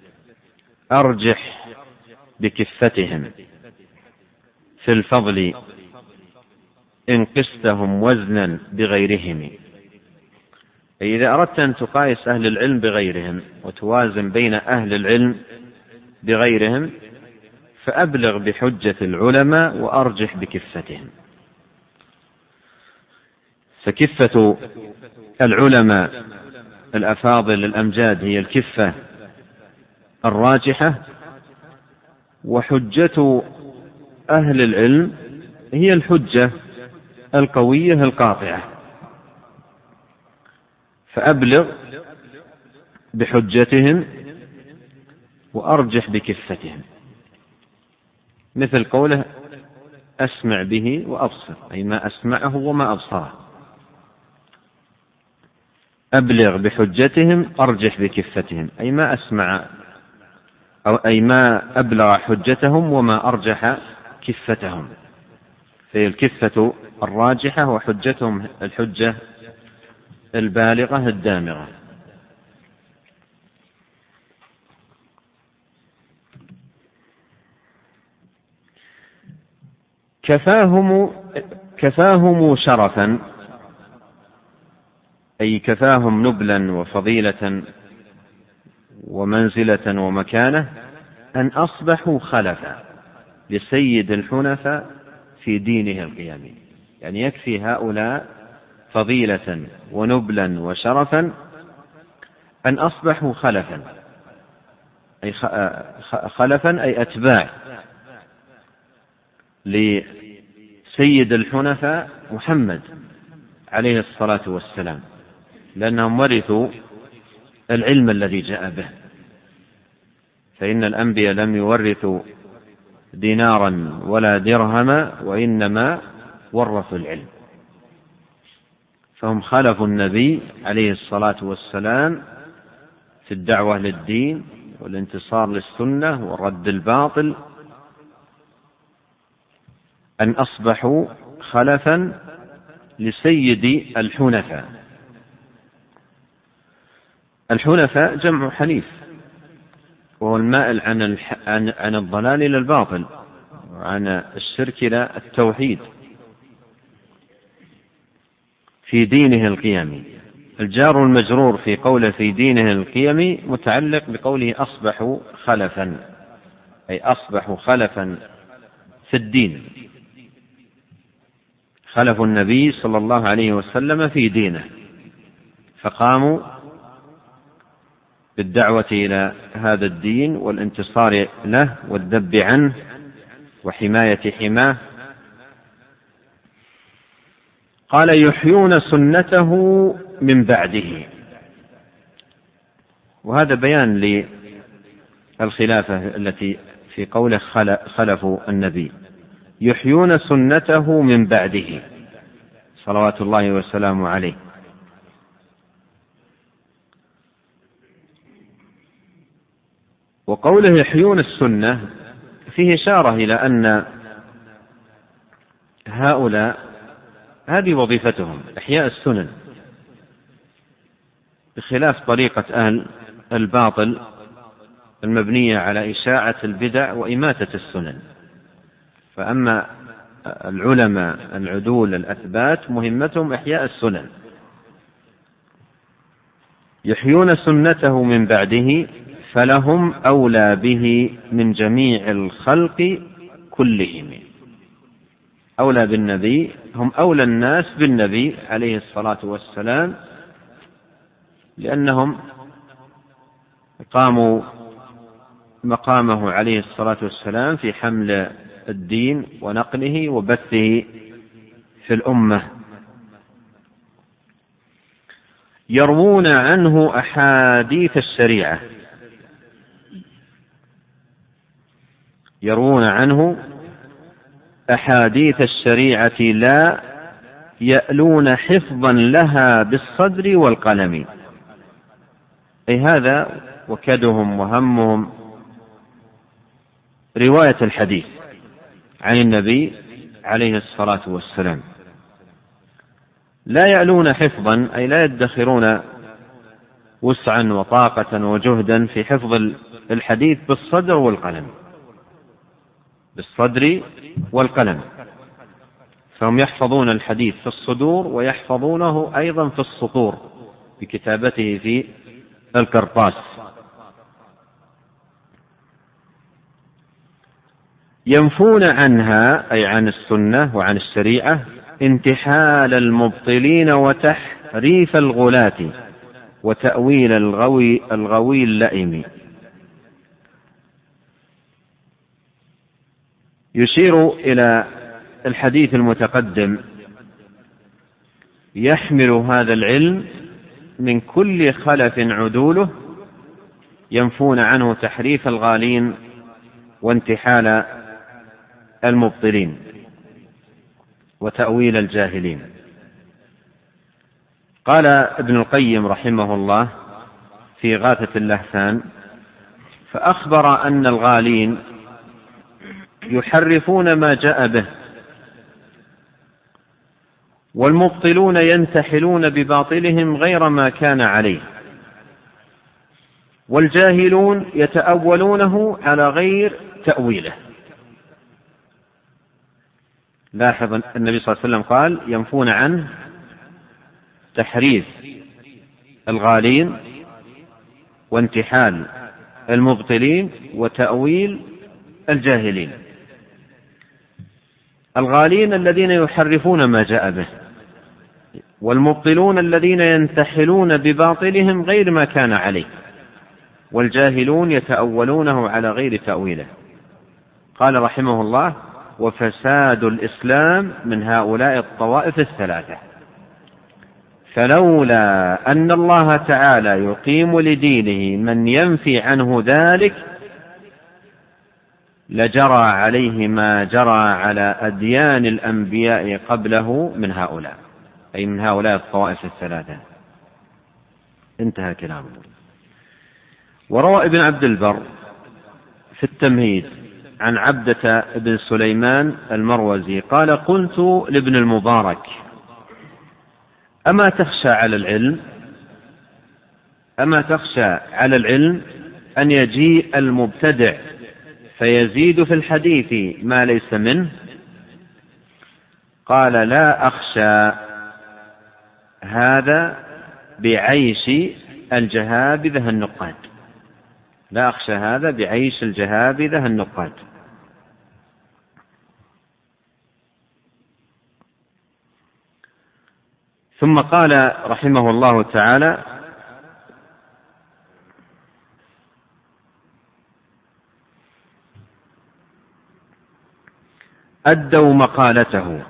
S1: أرجح بكفتهم في الفضل إن قستهم وزنا بغيرهم. أي إذا أردت أن تقايس أهل العلم بغيرهم وتوازن بين أهل العلم بغيرهم فأبلغ بحجة العلماء وأرجح بكفتهم. فكفة العلماء الأفاضل الأمجاد هي الكفة الراجحة، وحجة أهل العلم هي الحجة القوية القاطعة. فأبلغ بحجتهم وأرجح بكفتهم، مثل قوله أسمع به وأبصر، أي ما أسمعه وما أبصره. أبلغ بحجتهم أرجح بكفتهم، أي ما أسمع أي ما أبلغ حجتهم وما أرجح كفتهم. في الكفة الراجحة وحجتهم الحجة البالغة الدامغة. كفاهم شرفا، أي كفاهم نبلا وفضيلة ومنزلة ومكانة أن أصبحوا خلفا لسيد الحنفاء في دينه القيامي. يعني يكفي هؤلاء فضيلة ونبلا وشرفا أن أصبحوا خلفا، أي خلفا أي أتباع لسيد الحنفاء محمد عليه الصلاة والسلام، لأنهم ورثوا العلم الذي جاء به. فإن الأنبياء لم يورثوا دينارا ولا درهما، وإنما ورثوا العلم. فهم خلفوا النبي عليه الصلاة والسلام في الدعوة للدين والانتصار للسنة ورد الباطل، أن أصبحوا خلفا لسيد الحنفاء. الحنفاء جمع حنيف، وهو المائل عن الضلال إلى الباطل وعن الشرك إلى التوحيد في دينه القيمي. الجار المجرور في قوله في دينه القيمي متعلق بقوله أصبحوا خلفا، أي أصبحوا خلفا في الدين. خلفوا النبي صلى الله عليه وسلم في دينه، فقاموا بالدعوة إلى هذا الدين والانتصار له والذب عنه وحماية حماه. قال يحيون سنته من بعده، وهذا بيان للخلافة التي في قوله خلفوا النبي، يحيون سنته من بعده صلوات الله وسلامه عليه. وقوله يحيون السنة فيه إشارة إلى أن هؤلاء هذه وظيفتهم إحياء السنن، بخلاف طريقة أهل الباطل المبنية على إشاعة البدع وإماتة السنن. فأما العلماء العدول الأثبات مهمتهم إحياء السنن، يحيون سنته من بعده فلهم أولى به من جميع الخلق كلهم. أولى بالنبي، هم أولى الناس بالنبي عليه الصلاة والسلام، لأنهم قاموا مقامه عليه الصلاة والسلام في حمل الدين ونقله وبثه في الأمة. يروون عنه أحاديث الشريعة، يروون عنه أحاديث الشريعة لا يألون حفظا لها بالصدر والقلم، أي هذا وكدهم وهمهم رواية الحديث عن النبي عليه الصلاة والسلام. لا يألون حفظا أي لا يدخرون وسعا وطاقة وجهدا في حفظ الحديث بالصدر والقلم، بالصدر والقلم، فهم يحفظون الحديث في الصدور ويحفظونه أيضا في السطور بكتابته في القرطاس. ينفون عنها أي عن السنة وعن الشريعة انتحال المبطلين وتحريف الغلاة وتأويل الغوي اللئيم. يشير إلى الحديث المتقدم يحمل هذا العلم من كل خلف عدوله، ينفون عنه تحريف الغالين وانتحال المبطلين وتأويل الجاهلين. قال ابن القيم رحمه الله في غاثة اللهفان: فأخبر أن الغالين يحرفون ما جاء به، والمبطلون ينتحلون بباطلهم غير ما كان عليه، والجاهلون يتأولونه على غير تأويله. لاحظ النبي صلى الله عليه وسلم قال ينفون عنه تحريف الغالين وانتحال المبطلين وتأويل الجاهلين. الغالين الذين يحرفون ما جاء به، والمبطلون الذين ينتحلون بباطلهم غير ما كان عليه، والجاهلون يتأولونه على غير تأويله. قال رحمه الله: وفساد الإسلام من هؤلاء الطوائف الثلاثة، فلولا أن الله تعالى يقيم لدينه من ينفي عنه ذلك لجرى عليه ما جرى على أديان الأنبياء قبله من هؤلاء، أي من هؤلاء الطوائف الثلاثة. انتهى كلامه. وروى ابن عبد البر في التمهيد عن عبدة بن سليمان المروزي قال: قلت لابن المبارك: أما تخشى على العلم أن يجيء المبتدع فيزيد في الحديث ما ليس منه؟ قال: لا أخشى هذا بعيش الجهابذة النقاد، لا أخشى هذا بعيش الجهابذة النقاد. ثم قال رحمه الله تعالى: أدوا مقالته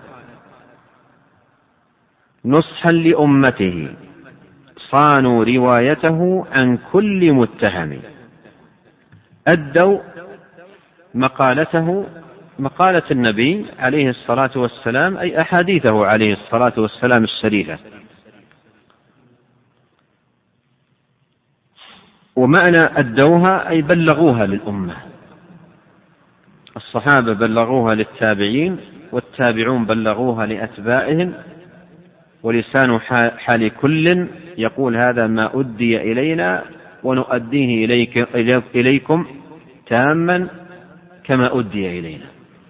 S1: نصحا لأمته صانوا روايته عن كل متهم. أدوا مقالته، مقالة النبي عليه الصلاة والسلام أي أحاديثه عليه الصلاة والسلام الشريفة. ومعنى أدوها أي بلغوها للأمة، الصحابة بلغوها للتابعين، والتابعون بلغوها لأتباعهم، ولسان حال كل يقول هذا ما أدي إلينا ونؤديه إليكم تاما كما أدي إلينا.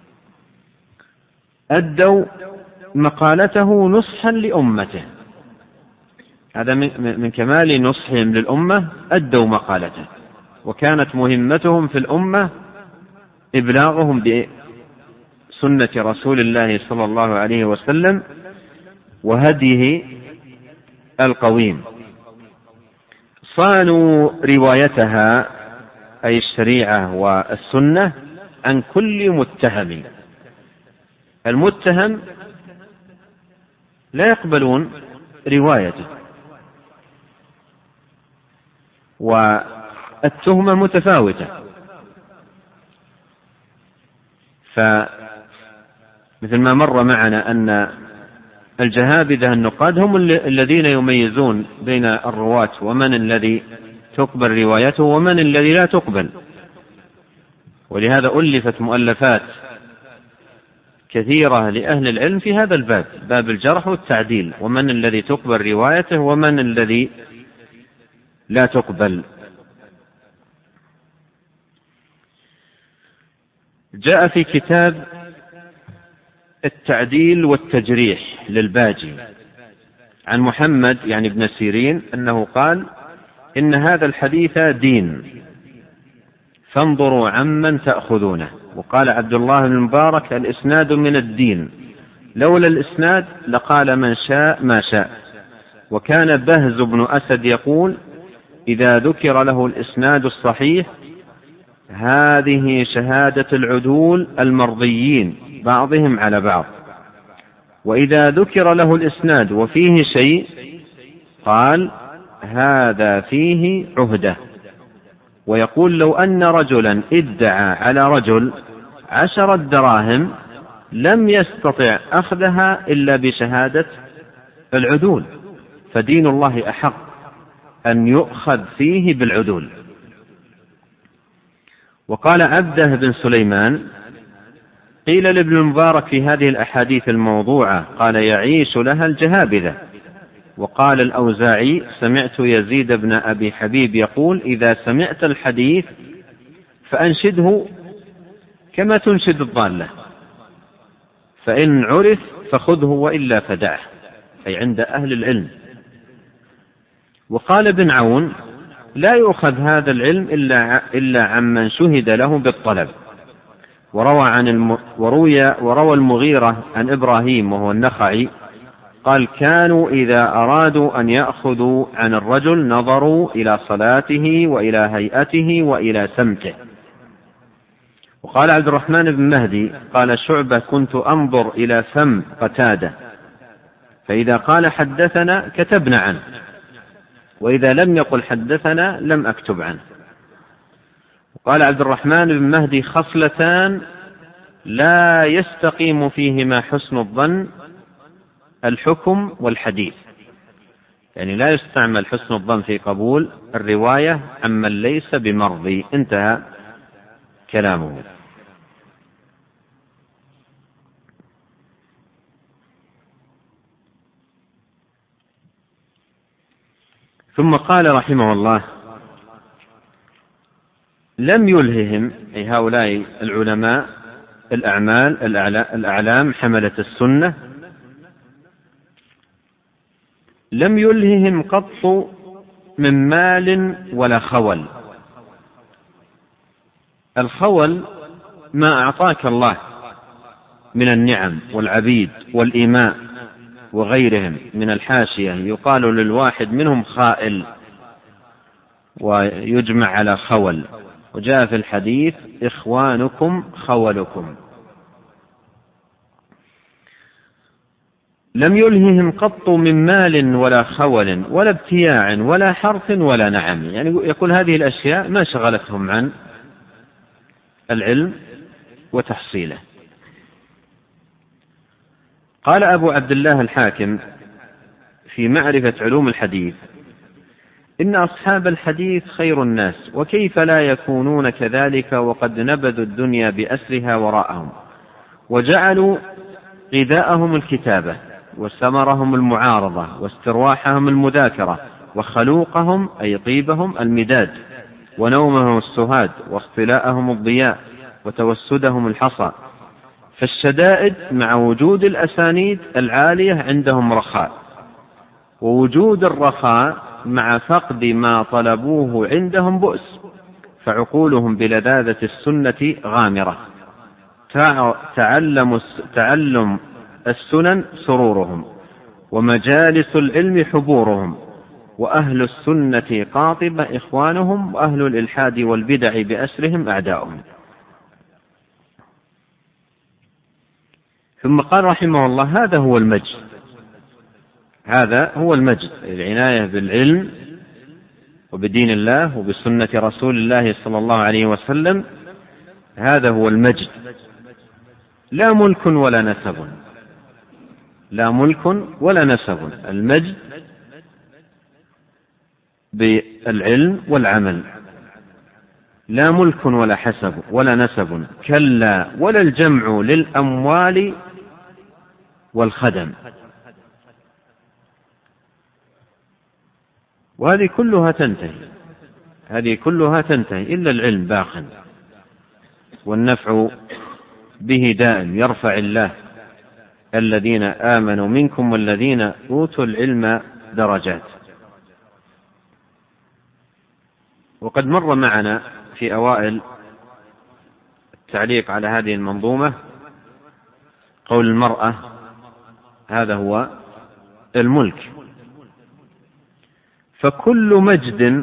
S1: أدوا مقالته نصحا لأمته، هذا من كمال نصحهم للأمة، أدوا مقالته، وكانت مهمتهم في الأمة إبلاغهم بسنة رسول الله صلى الله عليه وسلم وهديه القويم. صانوا روايتها أي الشريعة والسنة عن كل متهم. المتهم لا يقبلون روايته، والتهمة متفاوتة، فمثل ما مر معنا أن الجهابذة النقاد هم الذين يميزون بين الرواة ومن الذي تقبل روايته ومن الذي لا تقبل، ولهذا ألفت مؤلفات كثيرة لأهل العلم في هذا الباب، باب الجرح والتعديل، ومن الذي تقبل روايته ومن الذي لا تقبل. جاء في كتاب التعديل والتجريح للباجي عن محمد يعني ابن سيرين أنه قال: إن هذا الحديث دين فانظروا عمن تأخذونه. وقال عبد الله بن المبارك: الإسناد من الدين، لولا الإسناد لقال من شاء ما شاء. وكان بهز بن أسد يقول: إذا ذكر له الإسناد الصحيح هذه شهادة العدول المرضيين بعضهم على بعض، وإذا ذكر له الإسناد وفيه شيء قال هذا فيه عهدة. ويقول: لو أن رجلا ادعى على رجل 10 دراهم لم يستطع أخذها إلا بشهادة العدول، فدين الله أحق أن يؤخذ فيه بالعدول. وقال عبده بن سليمان: قيل لابن المبارك في هذه الأحاديث الموضوعة قال: يعيش لها الجهابذة. وقال الأوزاعي: سمعت يزيد بن أبي حبيب يقول: إذا سمعت الحديث فأنشده كما تنشد الضالة، فإن عرف فخذه وإلا فدعه، أي عند أهل العلم. وقال ابن عون: لا يؤخذ هذا العلم إلا عمن شهد له بالطلب. وروى المغيرة عن إبراهيم وهو النخعي قال: كانوا إذا أرادوا أن يأخذوا عن الرجل نظروا إلى صلاته وإلى هيئته وإلى سمته. وقال عبد الرحمن بن مهدي قال شعبة: كنت أنظر إلى فم قتادة، فإذا قال حدثنا كتبنا عنه، وإذا لم يقل حدثنا لم أكتب عنه. وقال عبد الرحمن بن مهدي: خصلتان لا يستقيم فيهما حسن الظن: الحكم والحديث، يعني لا يستعمل حسن الظن في قبول الرواية عمن ليس بمرضي. انتهى كلامه. ثم قال رحمه الله: لم يلههم، أي هؤلاء العلماء الأعلام حملة السنة، لم يلههم قط من مال ولا خول. الخول ما أعطاك الله من النعم والعبيد والإيماء وغيرهم من الحاشية يقال للواحد منهم خائل، ويجمع على خول. وجاء في الحديث إخوانكم خولكم. لم يلههم قط من مال ولا خول ولا ابتياع ولا حرث ولا نعم، يعني يقول هذه الأشياء ما شغلتهم عن العلم وتحصيله. قال أبو عبد الله الحاكم في معرفة علوم الحديث: إن أصحاب الحديث خير الناس، وكيف لا يكونون كذلك وقد نبذوا الدنيا بأسرها وراءهم، وجعلوا غذاءهم الكتابة، وثمرهم المعارضة، واسترواحهم المذاكرة، وخلوقهم أي طيبهم المداد، ونومهم السهاد، واختلاءهم الضياء، وتوسدهم الحصى. فالشدائد مع وجود الأسانيد العالية عندهم رخاء، ووجود الرخاء مع فقد ما طلبوه عندهم بؤس، فعقولهم بلذاذة السنة غامرة، تعلم السنن سرورهم، ومجالس العلم حبورهم، وأهل السنة قاطبة إخوانهم، وأهل الإلحاد والبدع بأسرهم أعداؤهم. ثم قال رحمه الله: هذا هو المجد، هذا هو المجد، العناية بالعلم وبدين الله وبسنة رسول الله صلى الله عليه وسلم، هذا هو المجد، لا ملك ولا نسب، لا ملك ولا نسب. المجد بالعلم والعمل، لا ملك ولا حسب ولا نسب، كلا ولا الجمع للأموال والخدم. وهذه كلها تنتهي، هذه كلها تنتهي إلا العلم باق، والنفع به دائم، يرفع الله الذين آمنوا منكم والذين أوتوا العلم درجات. وقد مر معنا في أوائل التعليق على هذه المنظومة قول المرأة: هذا هو الملك. فكل مجد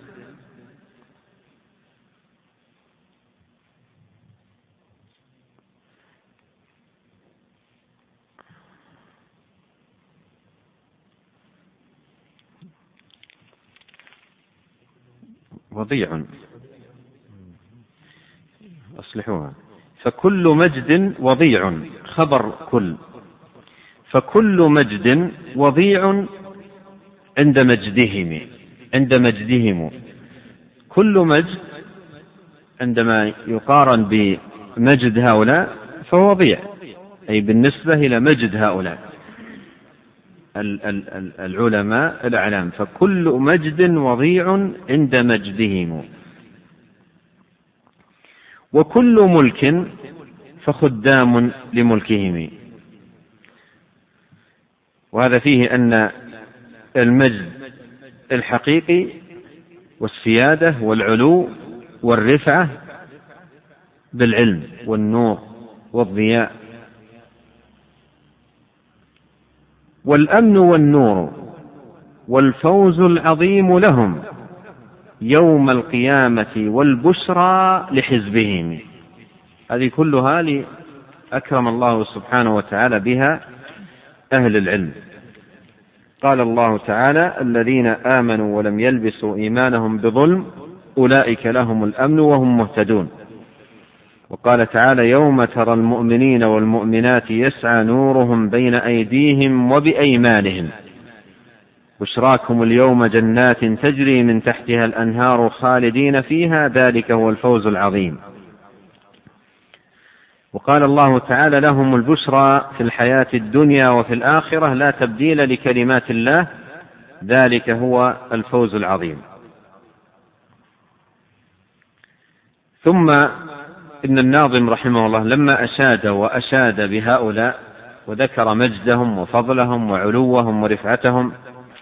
S1: وضيع، أصلحوها، فكل مجد وضيع، خبر كل، فكل مجد وضيع عند مجدهم. كل مجد عندما يقارن بمجد هؤلاء فهو وضيع، أي بالنسبة إلى مجد هؤلاء العلماء الأعلام، فكل مجد وضيع عند مجدهم. وكل ملك فخدام لملكهم. وهذا فيه أن المجد الحقيقي والسيادة والعلو والرفعة بالعلم والنور والضياء، والأمن والنور والفوز العظيم لهم يوم القيامة والبشرى لحزبهم. هذه كلها أكرم الله سبحانه وتعالى بها أهل العلم. قال الله تعالى: الذين آمنوا ولم يلبسوا إيمانهم بظلم أولئك لهم الأمن وهم مهتدون. وقال تعالى: يوم ترى المؤمنين والمؤمنات يسعى نورهم بين أيديهم وبأيمانهم بشراكم اليوم جنات تجري من تحتها الأنهار خالدين فيها ذلك هو الفوز العظيم. وقال الله تعالى: لهم البشرى في الحياة الدنيا وفي الآخرة لا تبديل لكلمات الله ذلك هو الفوز العظيم. ثم إن الناظم رحمه الله لما أشاد بهؤلاء وذكر مجدهم وفضلهم وعلوهم ورفعتهم،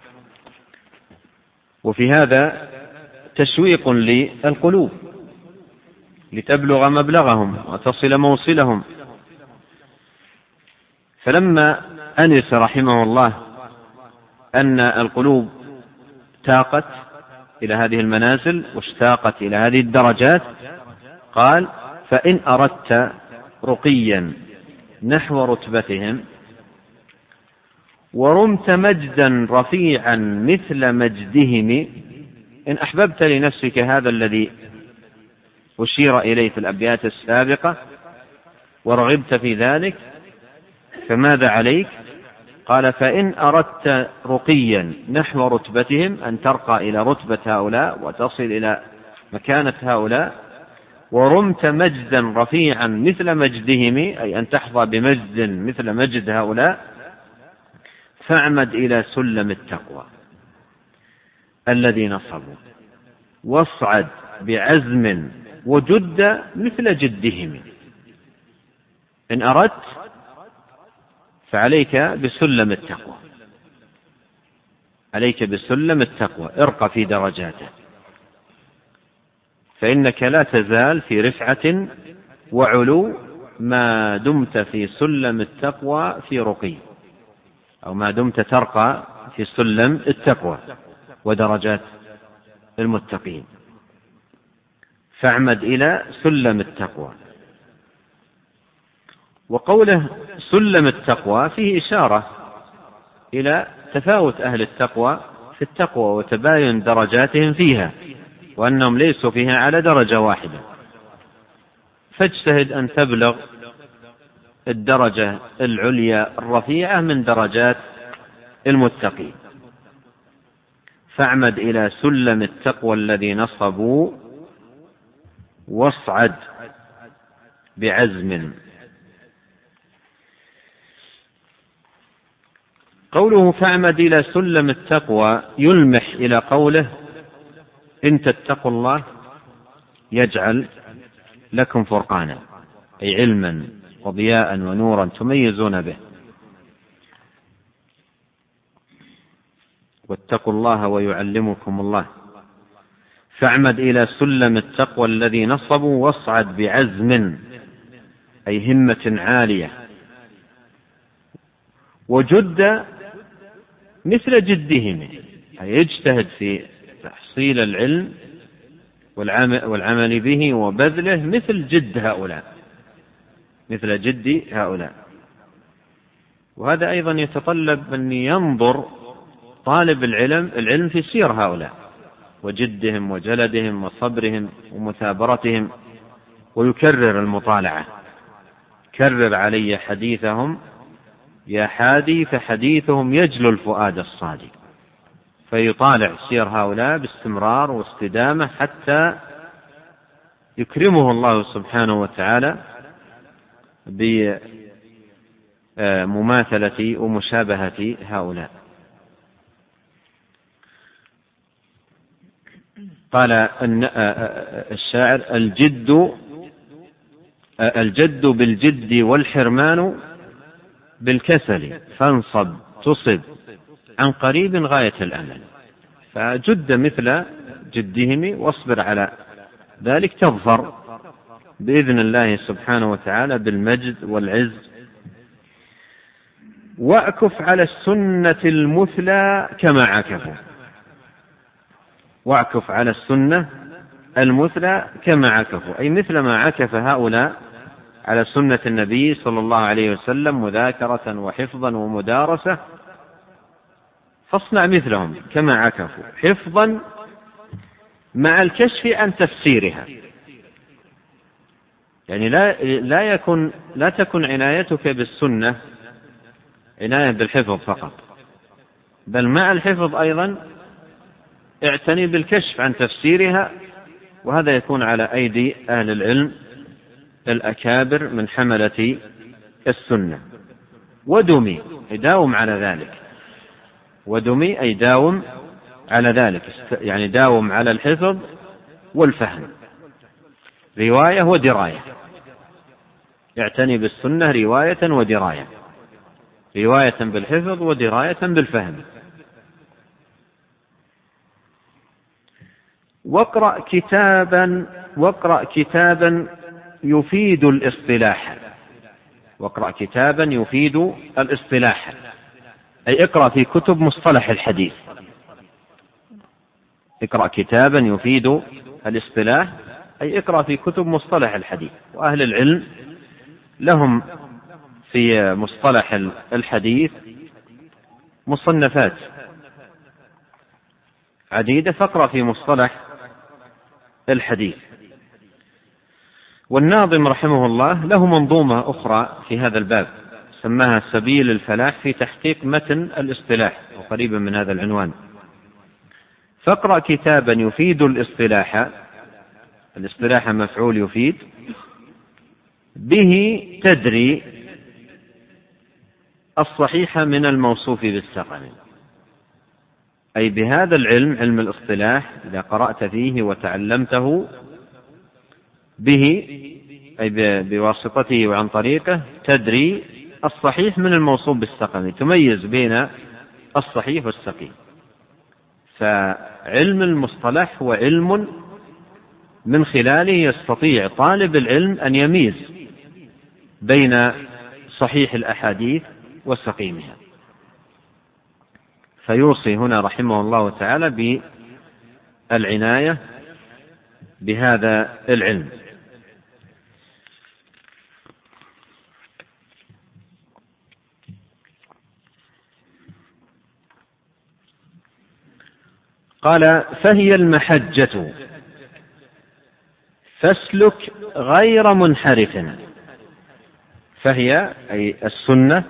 S1: وفي هذا تشويق للقلوب لتبلغ مبلغهم وتصل موصلهم، فلما أنس رحمه الله أن القلوب تاقت إلى هذه المنازل واشتاقت إلى هذه الدرجات، قال: فإن أردت رقيا نحو رتبتهم ورمت مجدا رفيعا مثل مجدهم، إن أحببت لنفسك هذا الذي أشير إليه في الأبيات السابقة ورغبت في ذلك، فماذا عليك؟ قال: فإن أردت رقيا نحو رتبتهم، أن ترقى إلى رتبة هؤلاء وتصل إلى مكانة هؤلاء، ورمت مجدا رفيعا مثل مجدهم، أي أن تحظى بمجد مثل مجد هؤلاء، فاعمد إلى سلم التقوى الذي نصبوا، واصعد بعزم وجد مثل جدهم. إن أردت فعليك بسلم التقوى، عليك بسلم التقوى، ارقى في درجاته، فإنك لا تزال في رفعة وعلو ما دمت في سلم التقوى في رقي، أو ما دمت ترقى في سلم التقوى ودرجات المتقين، فاعمد إلى سلم التقوى. وقوله سلم التقوى فيه إشارة إلى تفاوت أهل التقوى في التقوى وتباين درجاتهم فيها، وأنهم ليسوا فيها على درجة واحدة، فاجتهد أن تبلغ الدرجة العليا الرفيعة من درجات المتقين. فاعمد إلى سلم التقوى الذي نصبوا، واصعد بعزم. قوله فاعمد إلى سلم التقوى يلمح إلى قوله: إن تتقوا الله يجعل لكم فرقانا، أي علما وضياء ونورا تميزون به. واتقوا الله ويعلمكم الله. فاعمد إلى سلم التقوى الذي نصبوا، واصعد بعزم، أي همة عالية، وجد مثل جدهم، أي اجتهد في تحصيل العلم والعمل به وبذله مثل جد هؤلاء، مثل جد هؤلاء. وهذا أيضا يتطلب أن ينظر طالب العلم في سير هؤلاء وجدهم وجلدهم وصبرهم ومثابرتهم، ويكرر المطالعة. كرر علي حديثهم يا حادي، فحديثهم يجلو الفؤاد الصادق. فيطالع سير هؤلاء باستمرار واستدامة حتى يكرمه الله سبحانه وتعالى بمماثلة ومشابهة هؤلاء. قال الشاعر: الجد بالجد والحرمان بالكسل، فانصب تصب عن قريب غاية الأمل. فجد مثل جدهم واصبر على ذلك تظفر بإذن الله سبحانه وتعالى بالمجد والعز. واعكف على السنة المثلى كما عكفوا، واعكف على السنة المثلى كما عكفوا، أي مثل ما عكف هؤلاء على سنة النبي صلى الله عليه وسلم مذاكرة وحفظا ومدارسة، فاصنع مثلهم كما عكفوا، حفظا مع الكشف عن تفسيرها. يعني لا تكن عنايتك بالسنة عناية بالحفظ فقط، بل مع الحفظ أيضا اعتني بالكشف عن تفسيرها، وهذا يكون على أيدي أهل العلم الأكابر من حملة السنة. ودمي، داوم على ذلك. ودمي أي داوم على ذلك، يعني داوم على الحفظ والفهم، رواية ودراية. اعتني بالسنة رواية ودراية، رواية بالحفظ ودراية بالفهم. واقرأ كتابا يفيد الاصطلاح، واقرأ كتابا يفيد الاصطلاح، أي اقرأ في كتب مصطلح الحديث. اقرأ كتابا يفيد الاصطلاح أي اقرأ في كتب مصطلح الحديث. وأهل العلم لهم في مصطلح الحديث مصنفات عديدة، فاقرأ في مصطلح الحديث. والناظم رحمه الله له منظومة أخرى في هذا الباب سماها سبيل الفلاح في تحقيق متن الاصطلاح، وقريبا من هذا العنوان. فاقرأ كتابا يفيد الاصطلاح، الاصطلاح مفعول يفيد، به تدري الصحيح من الموصوف بالسقم. أي بهذا العلم، علم الاصطلاح، إذا قرأت فيه وتعلمته به أي بواسطته وعن طريقه، تدري الصحيح من الموصوف بالسقم، تميز بين الصحيح والسقيم. فعلم المصطلح هو علم من خلاله يستطيع طالب العلم أن يميز بين صحيح الأحاديث وسقيمها. فيوصي هنا رحمه الله تعالى بالعناية بهذا العلم. قال: فهي المحجة فاسلك غير منحرف. فهي أي السنة،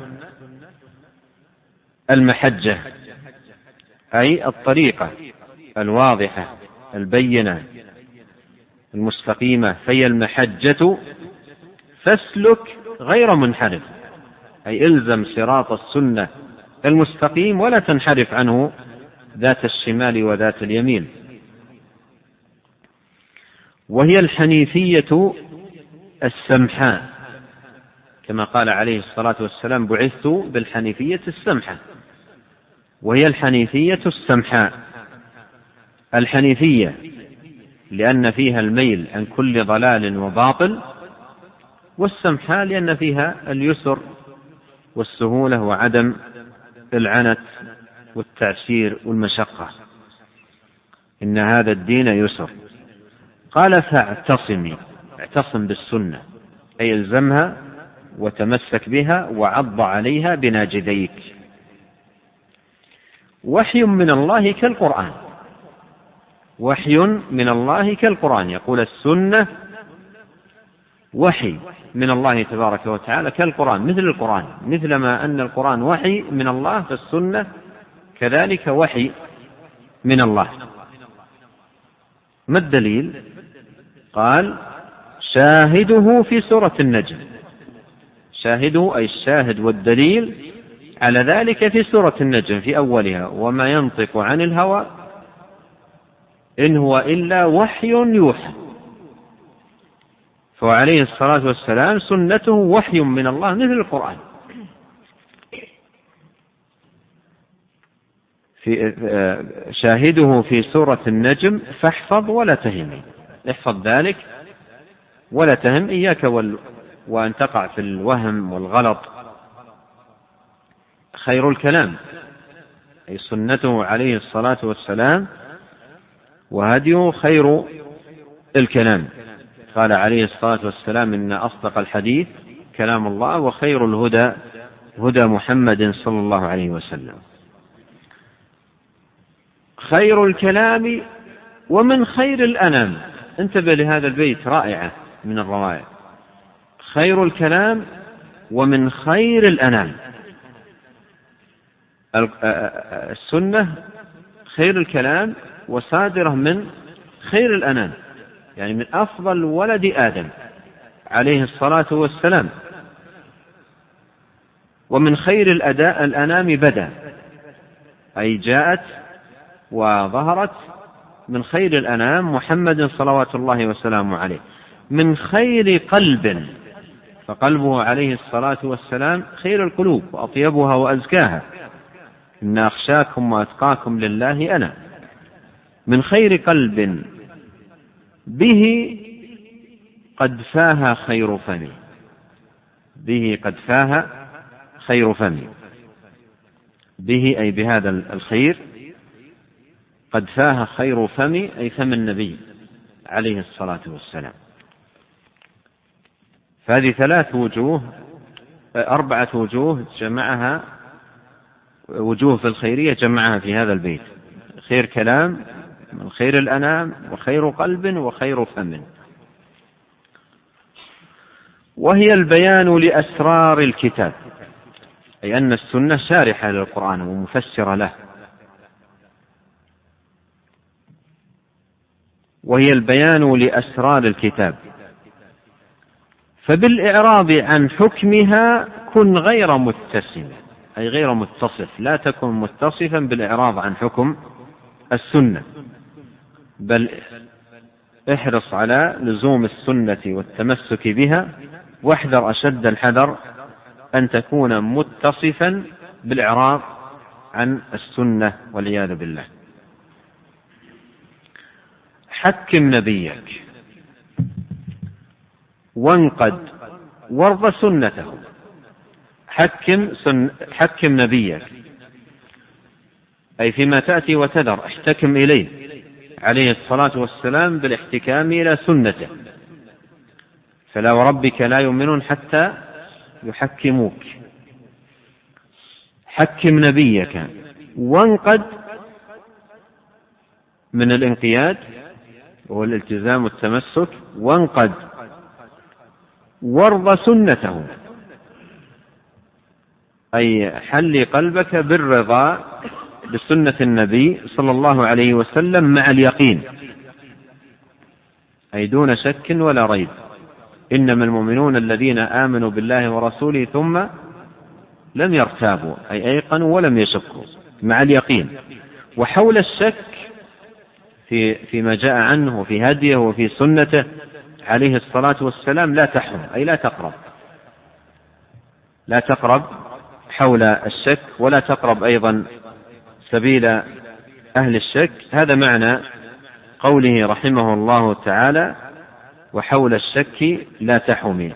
S1: المحجة أي الطريقة الواضحة البينة المستقيمة. فهي المحجة فاسلك غير منحرف، أي الزم صراط السنة المستقيم ولا تنحرف عنه ذات الشمال وذات اليمين. وهي الحنيفية السمحاء، كما قال عليه الصلاة والسلام: بعثت بالحنيفية السمحة. وهي الحنيفية السمحاء. الحنيفية لأن فيها الميل عن كل ضلال وباطل، والسمحاء لأن فيها اليسر والسهولة وعدم العنت والتعسير والمشقة. إن هذا الدين يسر. قال: فاعتصمي، اعتصم بالسنة أي الزمها وتمسك بها وعض عليها بناجذيك. وحي من الله كالقرآن، وحي من الله كالقرآن. يقول السنة وحي من الله تبارك وتعالى كالقرآن، مثل القرآن. مثلما أن القرآن وحي من الله، فالسنة كذلك وحي من الله. ما الدليل؟ قال: شاهده في سورة النجم. شاهده أي الشاهد والدليل على ذلك في سورة النجم في أولها: وما ينطق عن الهوى إن هو إلا وحي يوحى. فعليه الصلاة والسلام سنته وحي من الله مثل القرآن. شاهده في سورة النجم فاحفظ ولا تهم. احفظ ذلك ولا تهم، إياك وأن تقع في الوهم والغلط. خير الكلام أي سنته عليه الصلاة والسلام وهديه خير الكلام. قال عليه الصلاة والسلام: إن أصدق الحديث كلام الله، وخير الهدى هدى محمد صلى الله عليه وسلم. خير الكلام ومن خير الأنام. انتبه لهذا البيت، رائعة من الروائع. خير الكلام ومن خير الأنام. السنة خير الكلام وصادرة من خير الأنام، يعني من أفضل ولد آدم عليه الصلاة والسلام. ومن خير الأنام بدأ، أي جاءت وظهرت من خير الأنام محمد صلوات الله وسلامه عليه. من خير قلب، فقلبه عليه الصلاة والسلام خير القلوب وأطيبها وأزكاها. إن أخشاكم وأتقاكم لله أنا. من خير قلب به قد فاها خير فمي. به قد فاه خير فمي، به أي بهذا الخير قد فاه خير فمي، أي فم النبي عليه الصلاة والسلام. فهذه 4 وجوه جمعها، وجوه في الخيرية جمعها في هذا البيت: خير كلام من خير الأنام، وخير قلب، وخير فم. وهي البيان لأسرار الكتاب، أي أن السنة شارحة للقرآن ومفسرة له. وهي البيان لأسرار الكتاب، فبالإعراض عن حكمها كن غير متسم، أي غير متصف، لا تكن متصفا بالإعراض عن حكم السنة، بل احرص على لزوم السنة والتمسك بها، واحذر أشد الحذر أن تكون متصفا بالإعراض عن السنة والعياذ بالله. حكم نبيك وانقد وارض سنته. حكم نبيك، أي فيما تأتي وتذر احتكم إليه عليه الصلاة والسلام بالاحتكام إلى سنته. فلا وربك لا يؤمنون حتى يحكموك. حكم نبيك وانقد من الانقياد وهو الالتزام والتمسك، وانقد وارض سنته، أي حل قلبك بالرضا بسنة النبي صلى الله عليه وسلم مع اليقين، أي دون شك ولا ريب. إنما المؤمنون الذين آمنوا بالله ورسوله ثم لم يرتابوا، أي أيقنوا ولم يشكوا مع اليقين. وحول الشك فيما جاء عنه وفي هديه وفي سنته عليه الصلاة والسلام لا تحرم، أي لا تقرب حول الشك، ولا تقرب أيضا سبيل أهل الشك. هذا معنى قوله رحمه الله تعالى: وحول الشك لا تحرمي.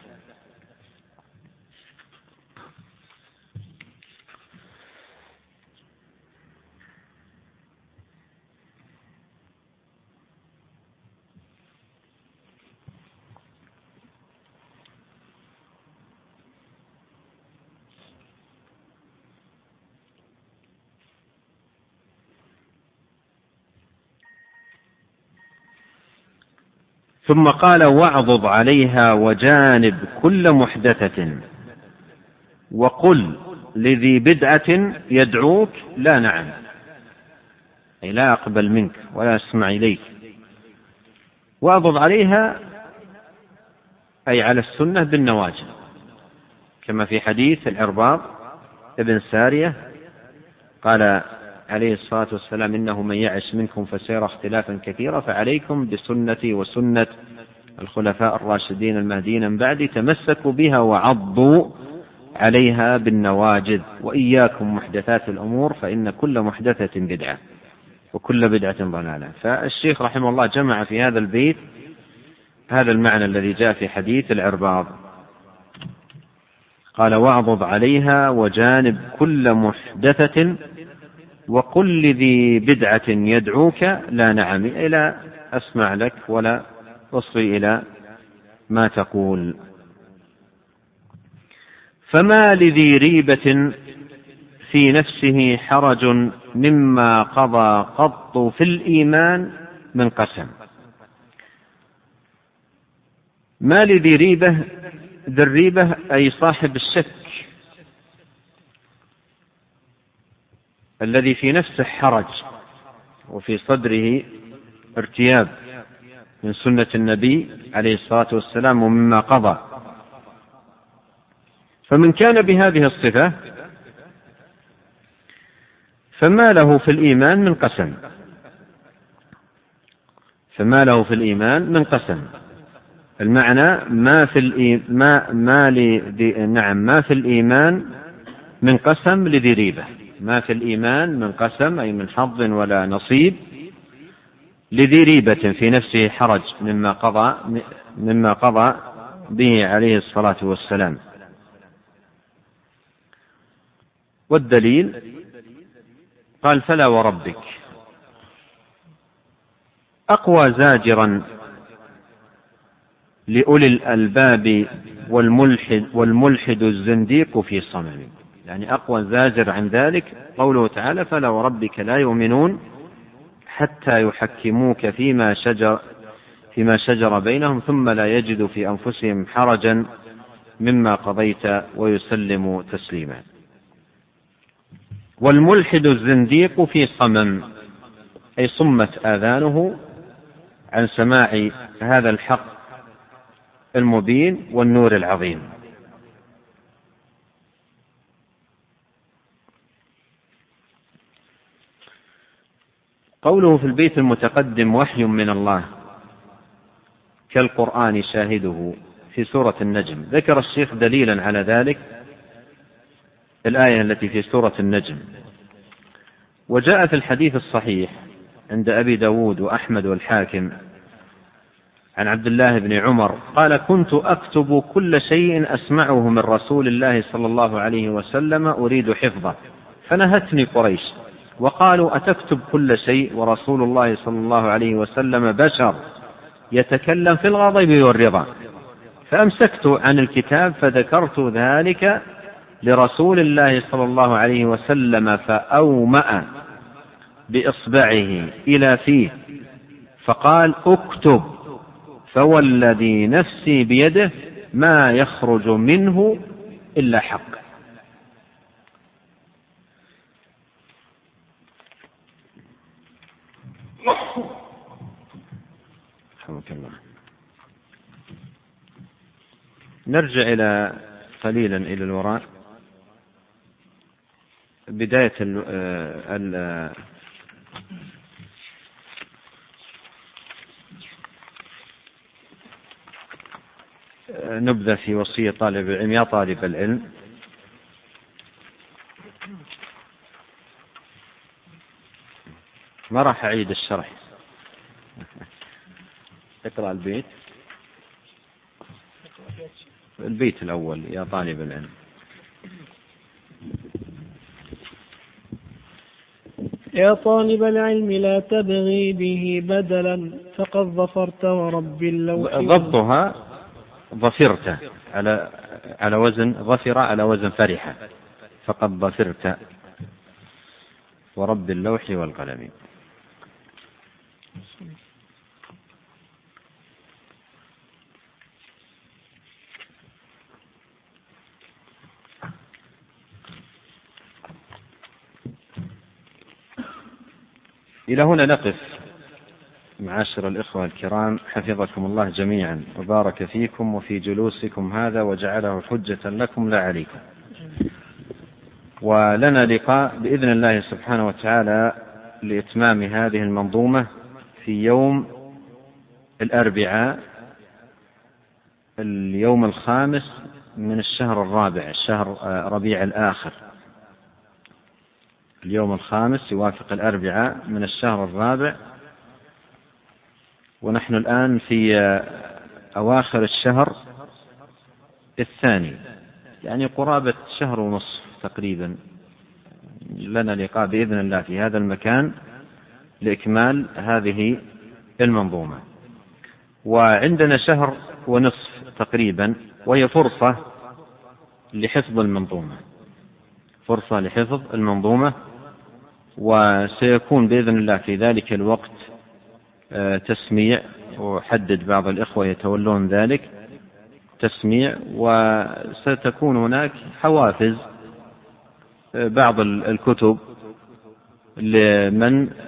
S1: ثم قال: واعضض عليها وجانب كل محدثة، وقل لذي بدعة يدعوك لا نعم، أي لا أقبل منك ولا أسمع إليك. واعضض عليها أي على السنة بالنواجذ، كما في حديث العرباض ابن سارية قال عليه الصلاة والسلام: إنه من يعش منكم فسيرى اختلافا كثيرا، فعليكم بسنتي وسنة الخلفاء الراشدين المهديين من بعدي، تمسكوا بها وعضوا عليها بالنواجذ، وإياكم محدثات الأمور فإن كل محدثة بدعة وكل بدعة ضلالة. فالشيخ رحمه الله جمع في هذا البيت هذا المعنى الذي جاء في حديث العرباض، قال: واعضض عليها وجانب كل محدثة، وقل لذي بدعة يدعوك لا نعم، إلى أسمع لك ولا أصغي إلى ما تقول. فما لذي ريبة في نفسه حرج مما قضى قط في الإيمان من قسم. ما لذي ريبة، ذي الريبة أي صاحب الشك الذي في نفسه حرج وفي صدره ارتياب من سنة النبي عليه الصلاة والسلام ومما قضى. فمن كان بهذه الصفة فما له في الإيمان من قسم، فما له في الإيمان من قسم. المعنى ما في الإيمان من قسم لذي ريبة، ما في الإيمان من قسم أي من حظ ولا نصيب، لذي ريبة في نفسه حرج مما قضى به عليه الصلاة والسلام. والدليل قال فلا وربك. أقوى زاجرا لأولي الألباب والملحد الزنديق في صمم، يعني أقوى زاجر عن ذلك قوله تعالى فلا وربك لا يؤمنون حتى يحكموك فيما شجر بينهم ثم لا يجدوا في أنفسهم حرجا مما قضيت ويسلموا تسليما. والملحد الزنديق في صمم، أي صمت آذانه عن سماع هذا الحق المبين والنور العظيم. قوله في البيت المتقدم وحي من الله كالقرآن شاهده في سورة النجم، ذكر الشيخ دليلا على ذلك الآية التي في سورة النجم. وجاء في الحديث الصحيح عند أبي داود وأحمد والحاكم عن عبد الله بن عمر قال كنت أكتب كل شيء أسمعه من رسول الله صلى الله عليه وسلم أريد حفظه، فنهتني قريش وقالوا أتكتب كل شيء ورسول الله صلى الله عليه وسلم بشر يتكلم في الغضب والرضا، فأمسكت عن الكتاب فذكرت ذلك لرسول الله صلى الله عليه وسلم فأومأ بإصبعه إلى فيه فقال اكتب فوالذي نفسي بيده ما يخرج منه إلا حق. نرجع قليلا إلى الوراء. بداية نبذة في وصية طالب العلم. يا طالب العلم ما راح أعيد الشرح، اقرأ البيت الأول. يا طالب العلم
S2: يا طالب العلم لا تبغي به بدلا فقد ظفرت ورب اللوح.
S1: ضبطها ظفرت على وزن ظفر على وزن فرح، فقد ظفرت ورب اللوح والقلم. إلى هنا نقف معاشر الإخوة الكرام، حفظكم الله جميعا وبارك فيكم وفي جلوسكم هذا وجعله حجة لكم لا عليكم. ولنا لقاء بإذن الله سبحانه وتعالى لإتمام هذه المنظومة في يوم الأربعاء، اليوم الخامس من الشهر الرابع، الشهر ربيع الآخر. اليوم الخامس يوافق الأربعاء من الشهر الرابع، ونحن الآن في أواخر الشهر الثاني، يعني قرابة شهر ونصف تقريبا. لنا لقاء بإذن الله في هذا المكان لإكمال هذه المنظومة، وعندنا شهر ونصف تقريبا، وهي فرصة لحفظ المنظومة، وسيكون بإذن الله في ذلك الوقت تسميع، وحدد بعض الإخوة يتولون ذلك تسميع، وستكون هناك حوافز بعض الكتب لمن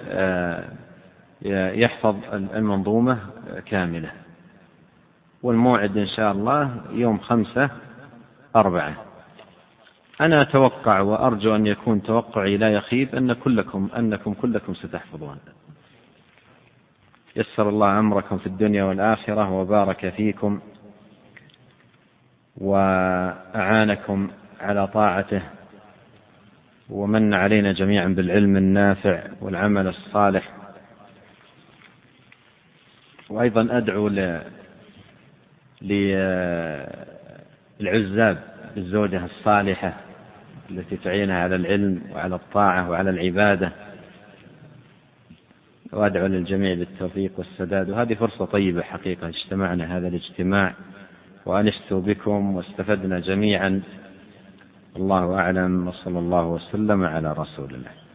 S1: يحفظ المنظومة كاملة. والموعد إن شاء الله يوم 5/4. أنا أتوقع وأرجو أن يكون توقعي لا يخيب أنكم كلكم ستحفظون. يسر الله أمركم في الدنيا والآخرة وبارك فيكم وأعانكم على طاعته، ومن علينا جميعا بالعلم النافع والعمل الصالح. وأيضا أدعو للعزاب بالزوجة الصالحة التي تعينها على العلم وعلى الطاعة وعلى العبادة، وأدعو للجميع بالتوفيق والسداد. وهذه فرصة طيبة حقيقة، اجتمعنا هذا الاجتماع وأنست بكم واستفدنا جميعا. الله أعلم، وصلى الله وسلم على رسول الله.